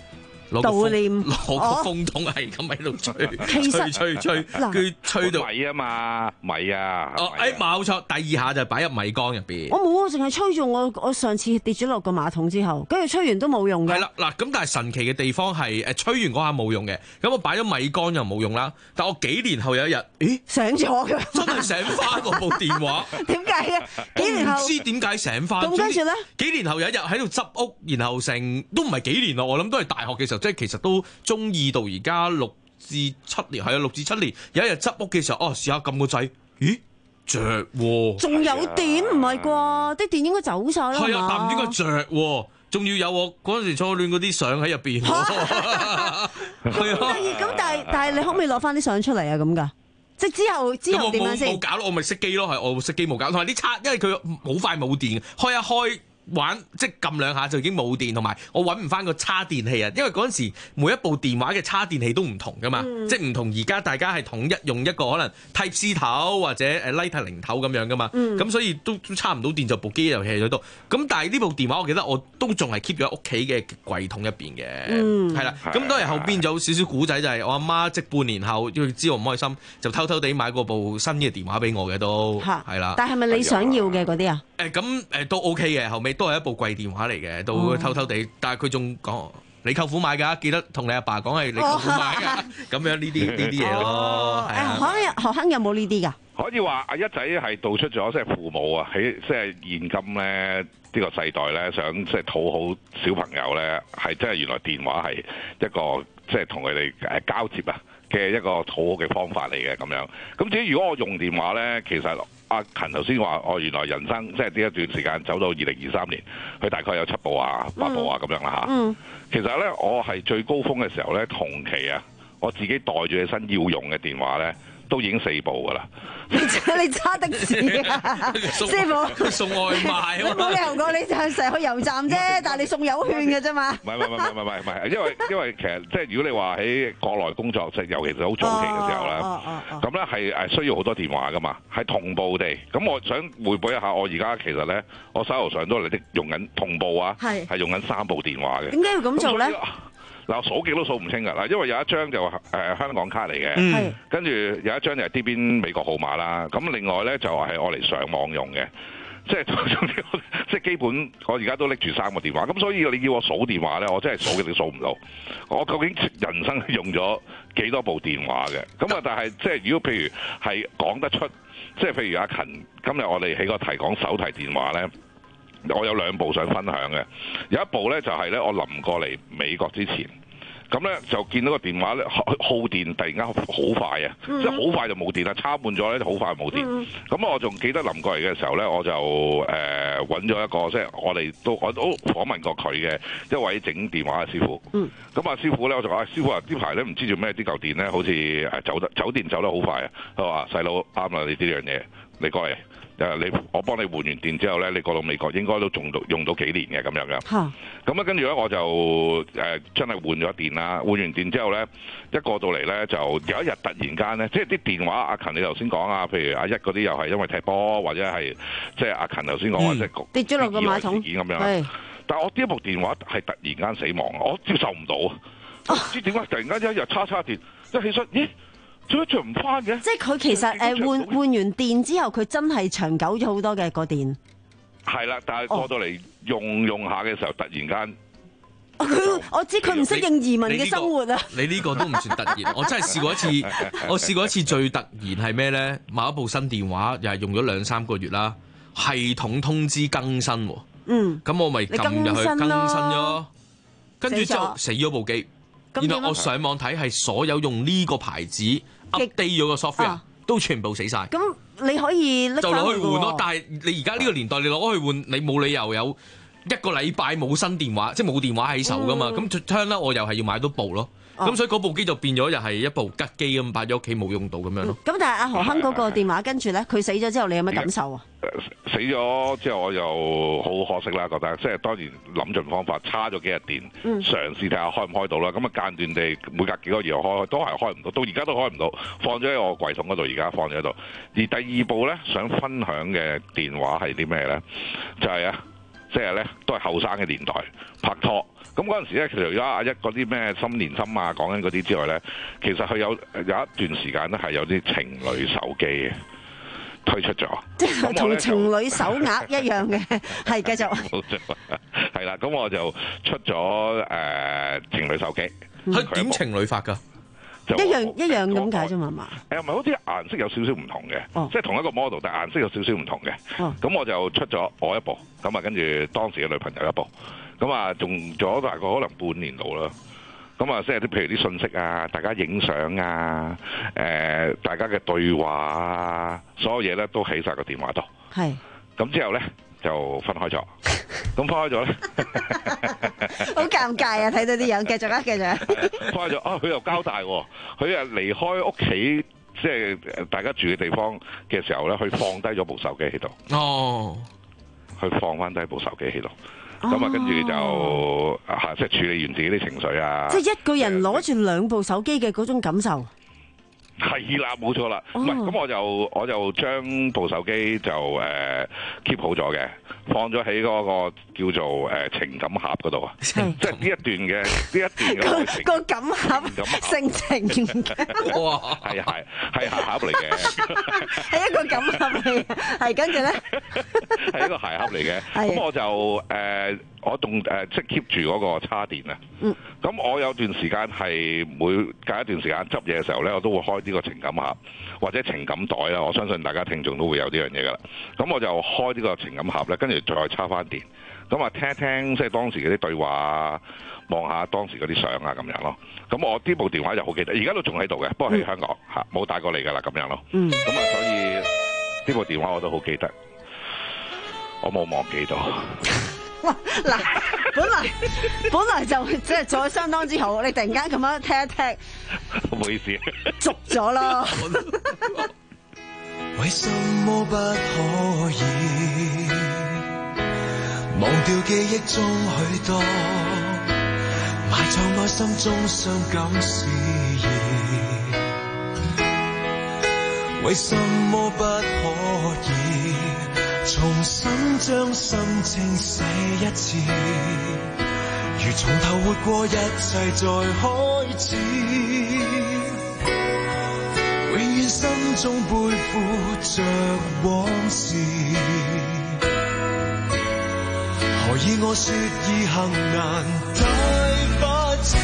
攞個悼念攞個風筒係咁喺度吹，吹吹吹，佢吹到米啊嘛，米啊。 哦，誒冇錯，第二下就擺入米缸入邊。 我冇啊，淨係吹中我。我上次跌咗落個馬桶之後，跟住吹完都冇用嘅。 係啦，嗱咁但係神奇嘅地方係誒吹完嗰下冇用嘅，咁我擺咗米缸又冇用啦。但我幾年後有一日，咦醒咗嘅， 真係醒翻嗰部電話。 點解啊？幾年後唔知點解醒翻。 咁跟住咧？ 幾年後有一日喺度執屋，然後成都唔係幾年咯，我諗都係大學嘅時候，即係其實都中二到而家六至七年，係啊六至七年。有一日執屋嘅時候，哦試下撳個掣，咦着喎， 仲有電唔係啩？啲電應該走晒啦係啊，但唔應該着喎，仲要有我嗰陣時初戀嗰啲相喺入邊。係啊， 咁但係但係你可唔可以攞翻啲相出嚟啊？咁噶？即係之後之後點樣先？ 冇搞咯，我咪熄機咯，係我熄機冇搞，同埋啲叉，因為佢好快冇電，開一開。玩即係撳兩下就已經冇電，同埋我揾唔翻個叉電器啊！因為嗰陣時每一部電話嘅叉電器都唔同噶嘛，嗯、即係唔同而家大家係統一用一個可能 Type C 頭或者誒 Lightning 頭咁樣噶嘛，咁、嗯、所以都都差唔到電就部機又棄咗度。咁但係呢部電話我記得我都仲係 keep 咗喺屋企嘅櫃桶入邊嘅，係啦、嗯。咁當然後邊有少少古仔就係我阿媽即半年後，因為知我唔開心，就偷偷地買過部新嘅電話俾我嘅都係啦。 但係咪你想要嘅嗰啲啊？ 誒咁誒都 OK 嘅，後尾都係一部貴電話嚟嘅，都偷偷地。但係佢仲講你舅父買㗎，記得同你阿爸講係你舅父買㗎，咁樣呢啲呢啲嘢咯。 誒何亨何亨有冇呢啲㗎？ 可以話阿一仔係道出咗，即係父母啊，喺即係現今咧呢個世代咧，想即係討好小朋友咧，係真係原來電話係一個即係同佢哋誒交接啊嘅一個討好嘅方法嚟嘅咁樣。咁至於如果我用電話咧，其實阿勤頭先話，我原來人生即係呢一段時間走到二零二三年，佢大概有七部啊、八部啊咁樣啦嚇。嗯、其實咧，我係最高峰嘅時候咧，同期啊，我自己袋住起身要用嘅電話咧，都已經四部噶啦。 你揸的士啊，師傅佢送外賣， 你冇理由講你就係成日去油站啫，但係你送油券嘅啫嘛。 唔係唔係唔係唔係唔係，因為因為其實即係如果你話喺國內工作，即係尤其是好早期嘅時候咧，咁咧係誒需要好多電話噶嘛，係同步地。咁我想彙報一下，我而家其實咧，我手頭上都係用緊同步啊，係係用緊三部電話嘅。 點解要咁做咧？ 嗱，數極都數唔清㗎嗱，因為有一張就誒、呃、香港卡嚟嘅， 嗯、 跟住有一張就係呢邊美國號碼啦。咁另外咧就係我嚟上網用嘅，即係即係基本我而家都拎住三個電話。咁所以你要我數電話咧，我真係數極都數唔到。我究竟人生用咗幾多部電話嘅？咁啊，但係即係如果譬如係講得出，即係譬如阿勤今日我哋喺個提講手提電話咧。我有兩部想分享嘅，有一部咧就係咧我臨過嚟美國之前，咁咧就見到個電話咧耗電突然間好快啊，嗯、即係好快就冇電啦，插滿咗咧好快冇電。咁、嗯、我仲記得臨過嚟嘅時候咧，我就誒揾咗一個即係我哋都我都訪問過佢嘅一位整電話嘅師傅。咁啊、嗯、師傅咧我就話：師傅啊，呢排咧唔知做咩啲舊電咧好似誒走得走電走得好快啊！佢話：細佬啱啦，你呢樣嘢你過嚟。你我幫你換完電之後咧，你過到美國應該都用到用到幾年嘅咁樣嘅。咁啊哈，跟住咧我就誒、呃、真係換咗電啦。換完電之後咧，一過到嚟咧就有一日突然間咧，即係啲電話阿勤你頭先講啊，譬如阿一嗰啲又係因為踢波或者係即係阿勤頭先講話即係跌咗落個馬桶咁樣。是但係我呢一部電話係突然間死亡，我接受唔到啊！唔知點解突然間一日叉叉電，一起身咦？做乜着唔翻嘅？ 即係佢其實誒換換完電之後，佢真係長久咗好多嘅個電。 係啦，但係過到嚟用用下嘅時候，突然間， 佢我知佢唔適應移民嘅生活啊！ 你呢個都唔算突然，我真係試過一次，我試過一次最突然係咩咧？買一部新電話，又係用咗兩三個月啦，系統通知更新。嗯，咁我咪撳入去更新咗，跟住之後死咗部機。然後我上網睇係所有用呢個牌子 update 咗個 software、啊、都全部死晒。 咁你可以拎就攞去換咯。但係你而家呢個年代你攞去換，你冇理由有一個禮拜冇新電話，即係冇電話喺手噶嘛。咁聽啦，我又係要買多部咯。咁、哦、所以嗰部機就變咗又係一部吉機咁擺咗屋企冇用到咁樣咯。 咁、嗯、但係阿何亨嗰個電話跟住咧，佢死咗之後，你有乜感受啊？ 死咗之後我又好可惜啦，覺得即係當然諗盡方法，叉咗幾日電，嗯、嘗試睇下開唔開到啦。咁啊間斷地每隔幾個月開，都係開唔到，到而家都開唔到，放咗喺我櫃桶嗰度，而家放咗喺度。而第二部咧想分享嘅電話係啲咩咧？就係、是、啊，即係咧都係後生嘅年代拍拖。 咁嗰陣時咧，除咗阿一嗰啲咩心連心啊講緊嗰啲之外咧，其實佢有有一段時間咧係有啲情侶手機嘅推出咗， 即係同情侶手額一樣嘅，係繼續。 冇錯，係啦，咁我就出咗誒、呃、情侶手機。 佢點情侶法㗎？ 一樣一樣咁解啫嘛嘛。 誒唔係，好似顏色有少少唔同嘅，哦、即係同一個 model，但係顏色有少少唔同嘅。咁、哦、我就出咗我一部，咁啊跟住當時嘅女朋友一部，咁啊用咗大概可能半年度啦。咁啊，即係啲譬如啲信息啊，大家影相啊，誒、呃，大家嘅對話啊，所有嘢咧都喺晒個電話度。係。咁之後咧就分開咗。咁分開咗咧， 好尷尬啊！睇到啲樣，繼續啊，繼續啊。 分開咗啊！佢又交代喎，佢啊離開屋企，即係大家住嘅地方嘅時候咧，佢放低咗部手機喺度。哦。佢放翻低部手機喺度。咁啊，跟住就嚇，即係處理完自己啲情緒啊！ 即係一個人攞住兩部手機嘅嗰種感受。 係啦，冇錯啦。唔係，咁我就我就將部手機就誒 keep 好咗嘅，放咗喺嗰個叫做誒情感盒嗰度啊。即係呢一段嘅呢一段嘅愛情。 個感盒性情嘅。 哇！係係係鞋盒嚟嘅。 係一個感盒嚟嘅，係跟住咧。 係一個鞋盒嚟嘅。咁我就誒。我仲誒即係 keep 住嗰個叉電啊！咁、嗯、我有段時間係每隔一段時間執嘢嘅時候咧，我都會開呢個情感盒或者情感袋啦。我相信大家聽眾都會有呢樣嘢噶啦。咁我就開呢個情感盒咧，跟住再插翻電，咁啊聽一聽即係當時嗰啲對話，望下當時嗰啲相啊咁樣咯。咁我呢部電話就好記得，而家都仲喺度嘅，不過喺香港嚇冇帶過嚟噶啦咁樣咯。咁啊，所以呢部電話我都好記得，我冇忘記到。 哇！嗱，本來本來就即係做得相當之好，你突然間咁樣踢一踢， 唔好意思， 續咗咯。 為什麼不可以忘掉記憶中許多埋藏內心中傷感事兒？為什麼不可以重新將心情洗一次，如從頭活過一切再開始，永遠心中背負着往事，何以我說易行難太不智，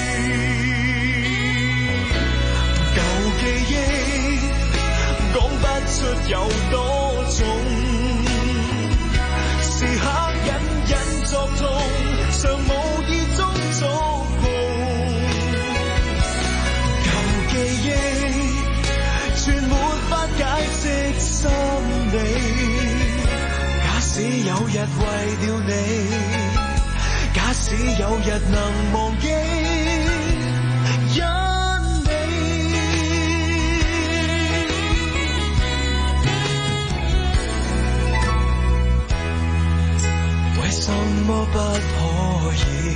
舊記憶講不出有多重，時刻隱隱作痛，常無意中觸碰。舊記憶全沒法解釋心理，假使有日為了你，假使有日能忘記，什麼不可以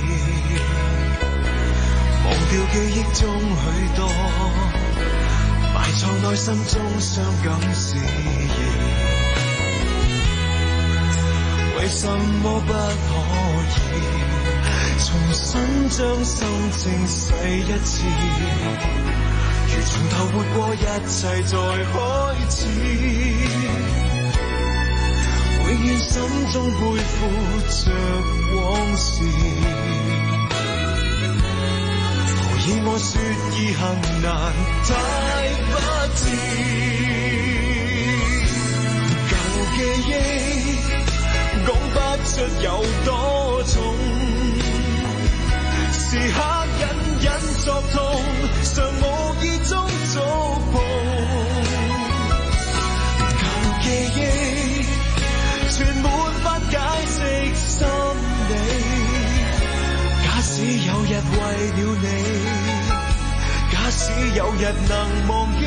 忘掉記憶中許多埋藏內心中傷感事兒？為什麼不可以重新將心情洗一次，如從頭活過一切再開始，永遠心中背負着往事，何以我說易行難太不智，舊記憶講不出有多重，時刻隱隱作痛，常無意中觸碰，舊記憶全沒法解釋心理，假使有日為了你，假使有日能忘記，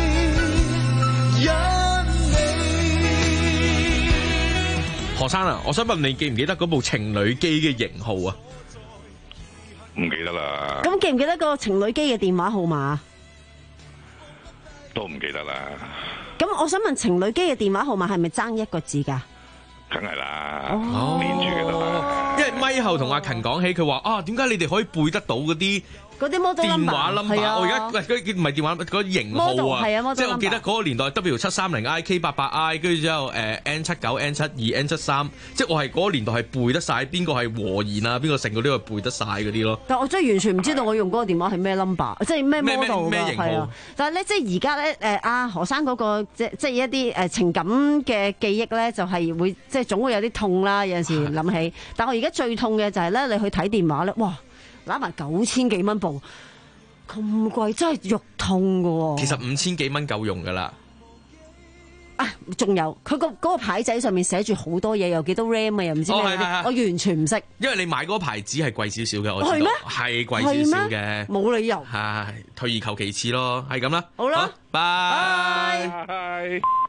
因你。 何生啊，我想問你記唔記得嗰部情侶機嘅型號啊？ 唔記得啦。 咁記唔記得個情侶機嘅電話號碼？ 都唔記得啦。 咁我想問情侶機嘅電話號碼係咪爭一個字㗎？ 梗係啦， 連住嘅都係。因為咪後同阿勤講起，佢話啊，點解你哋可以背得到嗰啲？ 嗰啲 model 電話 number， 啊、 我而家喂嗰唔係電話嗰、嗰個、型號啊， 啊即係我記得嗰個年代 W 七三零 I K 八八 I， 跟住之後誒 N 七九 N 七二 N 七三，即係我係嗰個年代係背得晒邊個係和弦啊，邊個成嗰啲係背得晒嗰啲咯。 但我真係完全唔知道我用嗰個電話係咩 number， 即係咩 model 咩型號。 啊、但係咧，即係而家咧誒阿何生嗰、嗰個即即係一啲誒情感嘅記憶咧，就係會即係總會有啲痛啦，有陣時諗起。但我而家最痛嘅就係咧，你去睇電話咧，哇，揦埋九千幾蚊部。咁貴真係肉痛㗎喎！ 其實五千幾蚊夠用㗎啦。 啊，仲有佢個嗰個牌仔上面寫住好多嘢，又幾多 RAM 啊，又唔知咩嗰啲，我完全唔識。因為你買嗰個牌子係貴少少嘅，我知道。係咩？係貴少少嘅，冇理由。係退而求其次咯，係咁啦。好啦，拜拜。